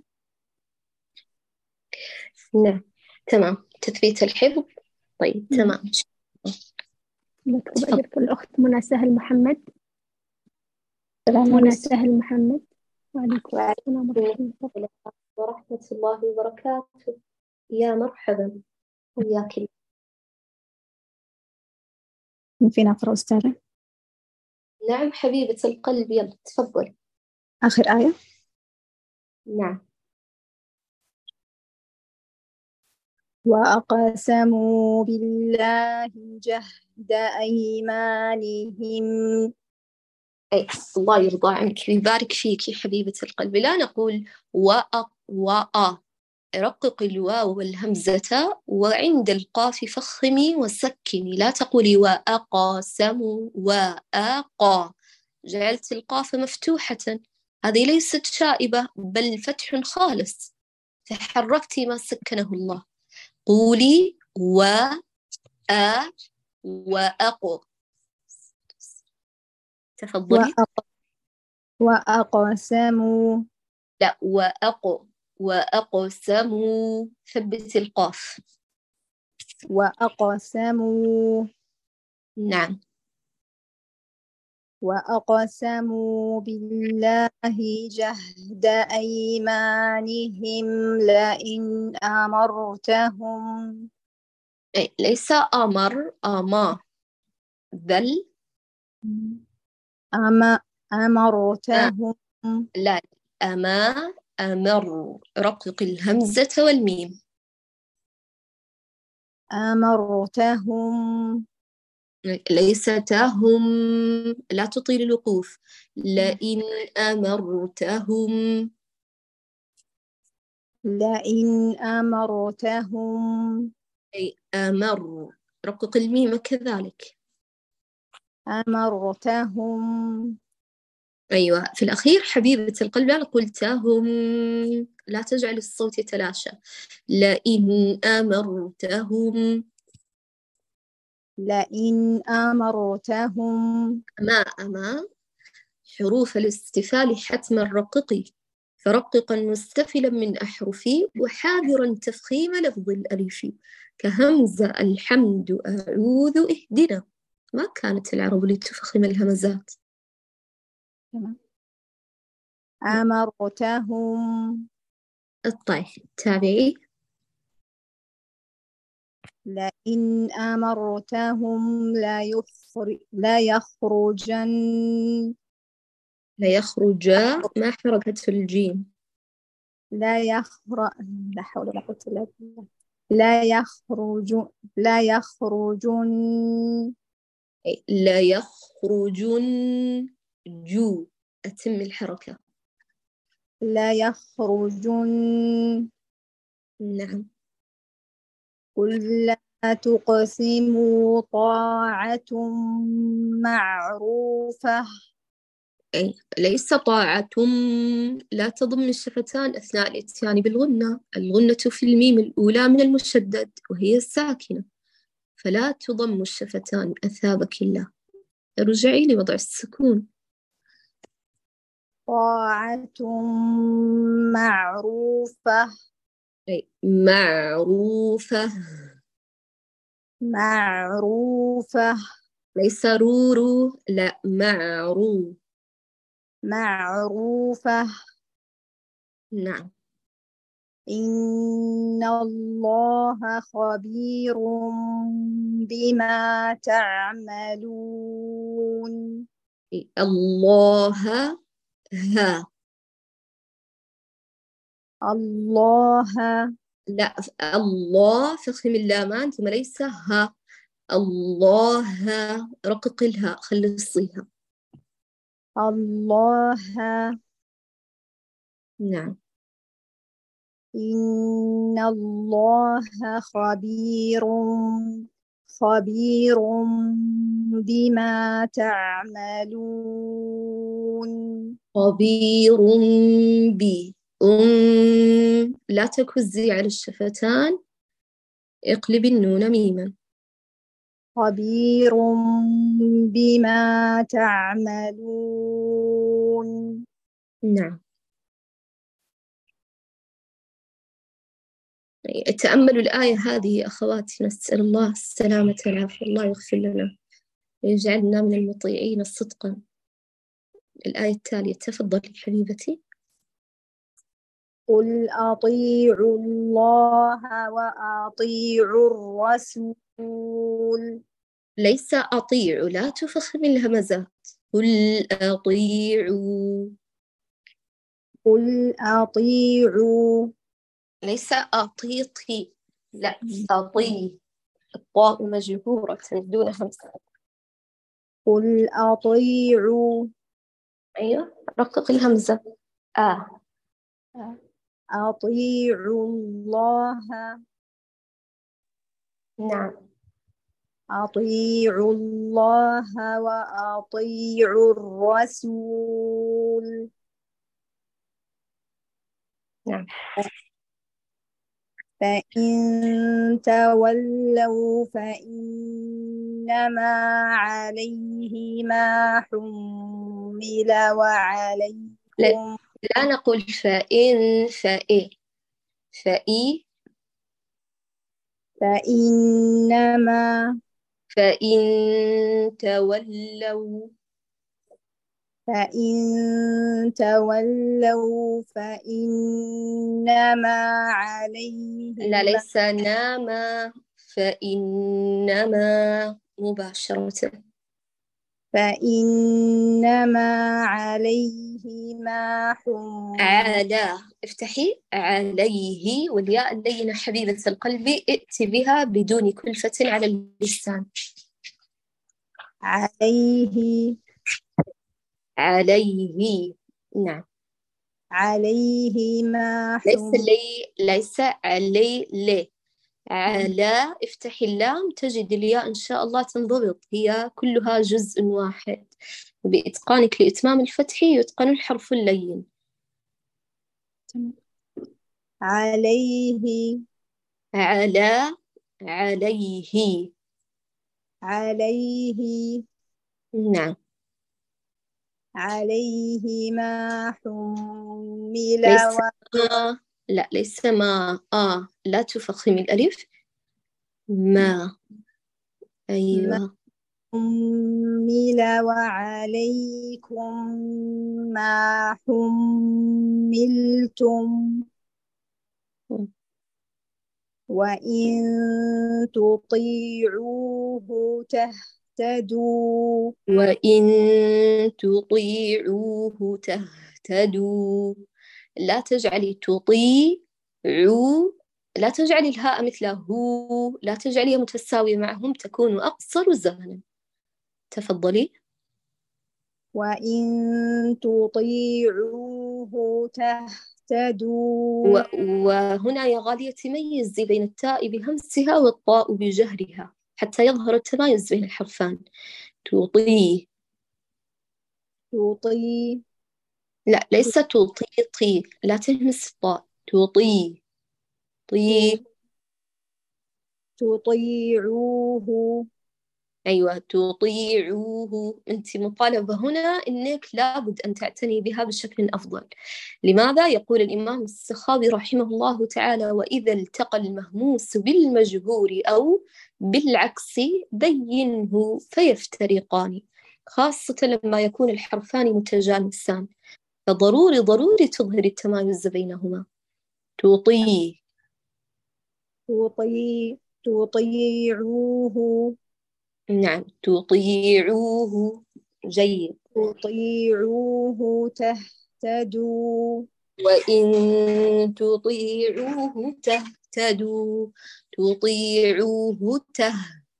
نعم تمام، تثبيت الحفظ. طيب مم. تمام. نكتب تفضل. أجرك الأخت منى سهل محمد. السلام منى عليكم سهل محمد. وعليكم السلام ورحمة الله. ورحمة الله وبركاته. يا مرحبا وياك. فينا أقرأ أستاذة؟ نعم حبيبة القلب، يلا تفضل. آخر آية. نعم. وأقسموا بالله جهد أيمانهم. أي الله يرضى عنك ويبارك فيك يا حبيبة القلب. لا نقول وأ وأ، رقق الواو والهمزة، وعند القاف فخمي وسكني. لا تقولي وأقاسموا وأقا، جعلت القاف مفتوحة، هذه ليست شائبة بل فتح خالص، فحركتي ما سكنه الله. قولي و أ وأق. تفضلي. وأق... وأقسموا. لا وأق وأقسموا، ثبت القاف. وأقسموا. نعم. وأقسموا بالله جهد أيمانهم لئن أمرتهم. أي ليس أمر أما، بل أما أمرتهم. لا أما أمر، رقق الهمزة والميم. أمرتهم. ليس تهم، لا تطيل الوقوف. لئن أمرتهم. لئن أمرتهم. أي أمر، رقق الميم كذلك. أمرتهم. أيوة في الأخير حبيبة القلب لا نقول تهم، لا تجعل الصوت يتلاشى. لئن أمرتهم. لئن أمرتهم. أما أما حروف الاستفال حتما رققي، فرققا مستفلا من أحرفي، وحاذرا تفخيم لفظ الألف، كهمزة الحمد أعوذ اهدنا. ما كانت العرب لتفخم الهمزات. تمام. أمرتهم. طيب تابعي. لئن أمرتهم لا يخرج لا يخرجن. لا يخرج، ما حركت الجيم. لا يخرج، لا حول ولا قوة إلا بالله. لا يخرج لا يخرجن. لا يخرجن، جو أتم الحركة. لا يخرجن. نعم. قل لا تقسموا طاعة معروفة. أي ليس طاعة، لا تضم الشفتان أثناء الإتيان بالغنة. الغنة في الميم الأولى من المشدد وهي الساكنة، فلا تضم الشفتان أثابك الله. ارجعي لوضع السكون. طاعة معروفة أي معروفة، معروفة ليس رورو، لا معرو. معروفة. نعم. إن الله خبير بما تعملون. أي الله ها، الله لا الله فخم اللامان ثم ليس ها. الله رقق الهاء خلصيها. الله. نعم. إن الله خبير خبير بما تعملون. خبير بي أم، لا تكزي على الشفتان، اقلبي النون ميما. خبير بما تعملون. نعم. تأملوا الآية هذه يا أخواتي، نسأل الله السلامة والعافية، الله يغفر لنا ويجعلنا من المطيعين صدقا. الآية التالية تفضلي حبيبتي. قل أطيعوا الله وأطيعوا الرسول. ليس أطيعوا، لا تفخم الهمزات. قل أطيعوا. قل أطيعوا. ليس أطيطي، لا أطي، الطاء مجهورة دون همزة. قل أطيعوا. أيوة رقق الهمزة. آه. أطيعوا الله. نعم. أطيعوا الله وأطيعوا الرسول. نعم. فإن تولوا فإنما عليه ما حمل لا, وعليكم. لا نقول فإن فإيه فإي فإنما فإن تولوا فإن تولوا فإنما عليه لا ما ليس ناما، فإنما مباشرة. فإنما عليه ما حمل. على، افتحي عليه، والياء اللينة حبيبة القلب ائت بها بدون كلفة على اللسان. عليه عليه. نعم. عليه ما ليس حمل. لي، ليس علي لي. على، افتحي اللام تجد الياء إن شاء الله تنضبط، هي كلها جزء واحد. بإتقانك لإتمام الفتح يتقن الحرف اللين. عليه على، عليه. عليه نعم. عليه ما حمل ليس و... ما، لا ليس ما آه، لا تفخمي الألف. ما، ما أيوة. حمل وعليكم ما حملتم وإن تطيعوه تهتدوا. وإن تطيعوه تهتدوا. لا تجعلي تطيعوا، لا تجعلي الهاء مثل هو، لا تجعليها متساوية معهم، تكون أقصر زمنا. تفضلي. وإن تطيعوه تهتدوا. و... وهنا يا غالية تميزي بين التاء بهمسها والطاء بجهرها حتى يظهر التمايز بين الحرفان. تطي، تطي لا ليس تطيطي، لا تهمس الطاء. تطي، طي. تطيعوه. أيوة تطيعوه. أنت مطالبة هنا أنك لابد أن تعتني بها بشكل أفضل. لماذا؟ يقول الإمام السخاوي رحمه الله تعالى: وإذا التقى المهموس بالمجهور أو بالعكس بينه فيفترقان، خاصة لما يكون الحرفان متجانسان، فضروري ضروري تظهر التمايز بينهما. تطيع تطيع تطيعوه. نعم تطيعوه. جيد. تطيعوه تهتدوا. وإن تطيعوه تهتدوا. تطيعوه ته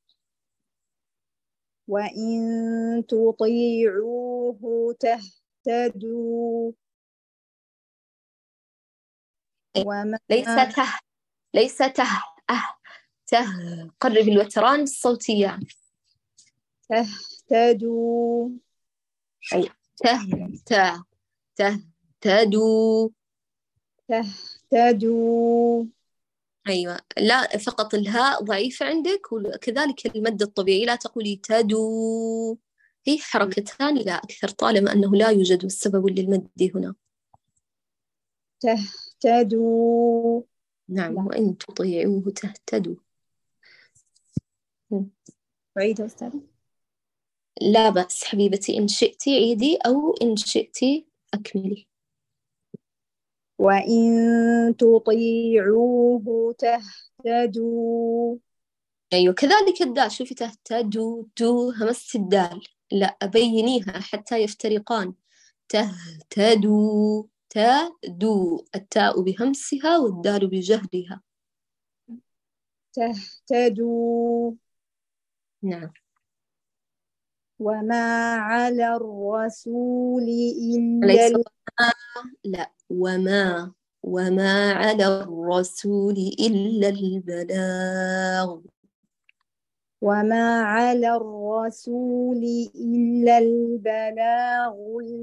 وإن تطيعوه تهتدوا. وما ليس ته ليس ته أه ته. قرب الوتران الصوتيان. تهتدوا. أي ته ته تهتدوا. تهتدوا. أيوة، لا فقط الهاء ضعيفة عندك، وكذلك المد الطبيعي لا تقولي تدو، هي حركتان لا أكثر، طالما أنه لا يوجد السبب للمد هنا. تهتدوا. نعم. وإن تطيعوه تهتدوا. أعيد أستاذ. لا بأس حبيبتي، إن شئت عيدي أو إن شئت أكملي. وإن تطيعوه تهتدوا. أيوة كذلك الدال، شوفي تهتدوا، دو همست الدال، لا أبينيها حتى يفترقان. تهتدوا تدو، التاء بهمسها والدال بجهرها. تهتدوا. نعم. وما على الرسول إلا ليس ال... لا وما وما على الرسول إلا البلاغ. وما على الرسول إلا البلاغ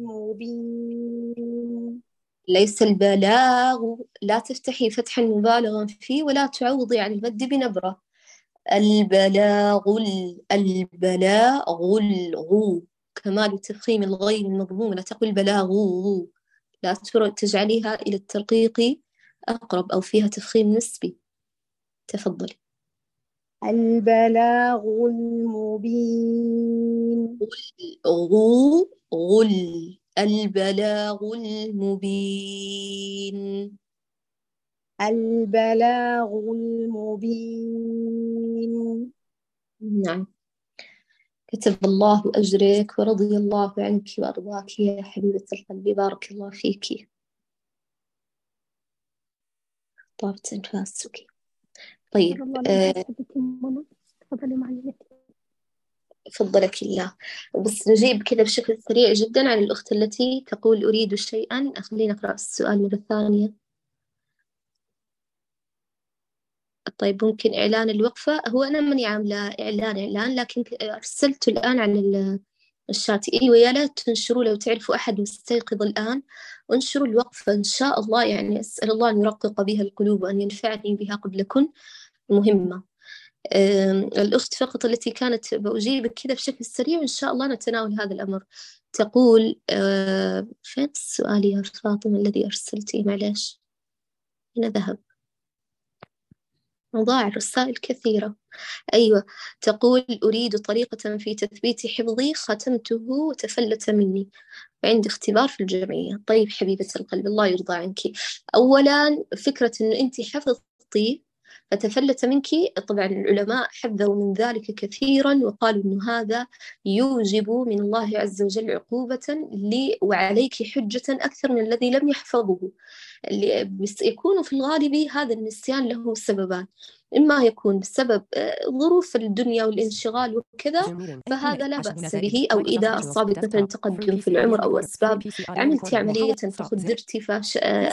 المبين. ليس البلاغ، لا تفتحي فتحا مبالغا فيه ولا تعوضي عن المد بنبرة. البلاغ البلاغ الغو، كمال تفخيم الغين المضموم، لا تقول بلاغ، لا تجعليها إلى الترقيق أقرب أو فيها تفخيم نسبي. تفضلي. البلاغ المبين. غو غل البلاغ المبين. البلاغ المبين. نعم. كتب الله أجرك ورضي الله عنك وأرضاك يا حبيبة القلب، بارك الله فيك. طابت أنفاسك. طيب آه، تفضلي معلمتي. فضلك الله. بس نجيب كذا بشكل سريع جدا عن الأخت التي تقول أريد شيئا. خلينا نقرأ السؤال مرة ثانية. طيب ممكن إعلان الوقفة، هو أنا ماني عاملة إعلان إعلان لكن أرسلت الآن على الشات. إيوه يا لا تنشروا، لو تعرفوا أحد مستيقظ الآن انشروا الوقفة إن شاء الله، يعني أسأل الله أن يرقق بها القلوب وأن ينفعني بها قبلكم، مهمة. الأخت فقط التي كانت بأجيبك كذا بشكل سريع، وإن شاء الله نتناول هذا الأمر. تقول فين السؤال يا فاطمة الذي أرسلتيه؟ معلش هنا ذهب، ضاع الرسائل كثيرة. أيوة تقول أريد طريقة في تثبيت حفظي، ختمته وتفلت مني، عندي اختبار في الجمعية. طيب حبيبة القلب الله يرضى عنك، أولا فكرة أنه أنت حفظتي فتفلت منك، طبعا العلماء حذروا من ذلك كثيرا وقالوا أنه هذا يوجب من الله عز وجل عقوبة لي وعليك حجة أكثر من الذي لم يحفظه. اللي يكون في الغالب هذا النسيان له سببان، إما يكون بسبب ظروف الدنيا والانشغال وكذا، فهذا لا بأس به، أو إذا أصابك مثلا تقدم في العمر أو أسباب عملتي عملية فخدرتي فش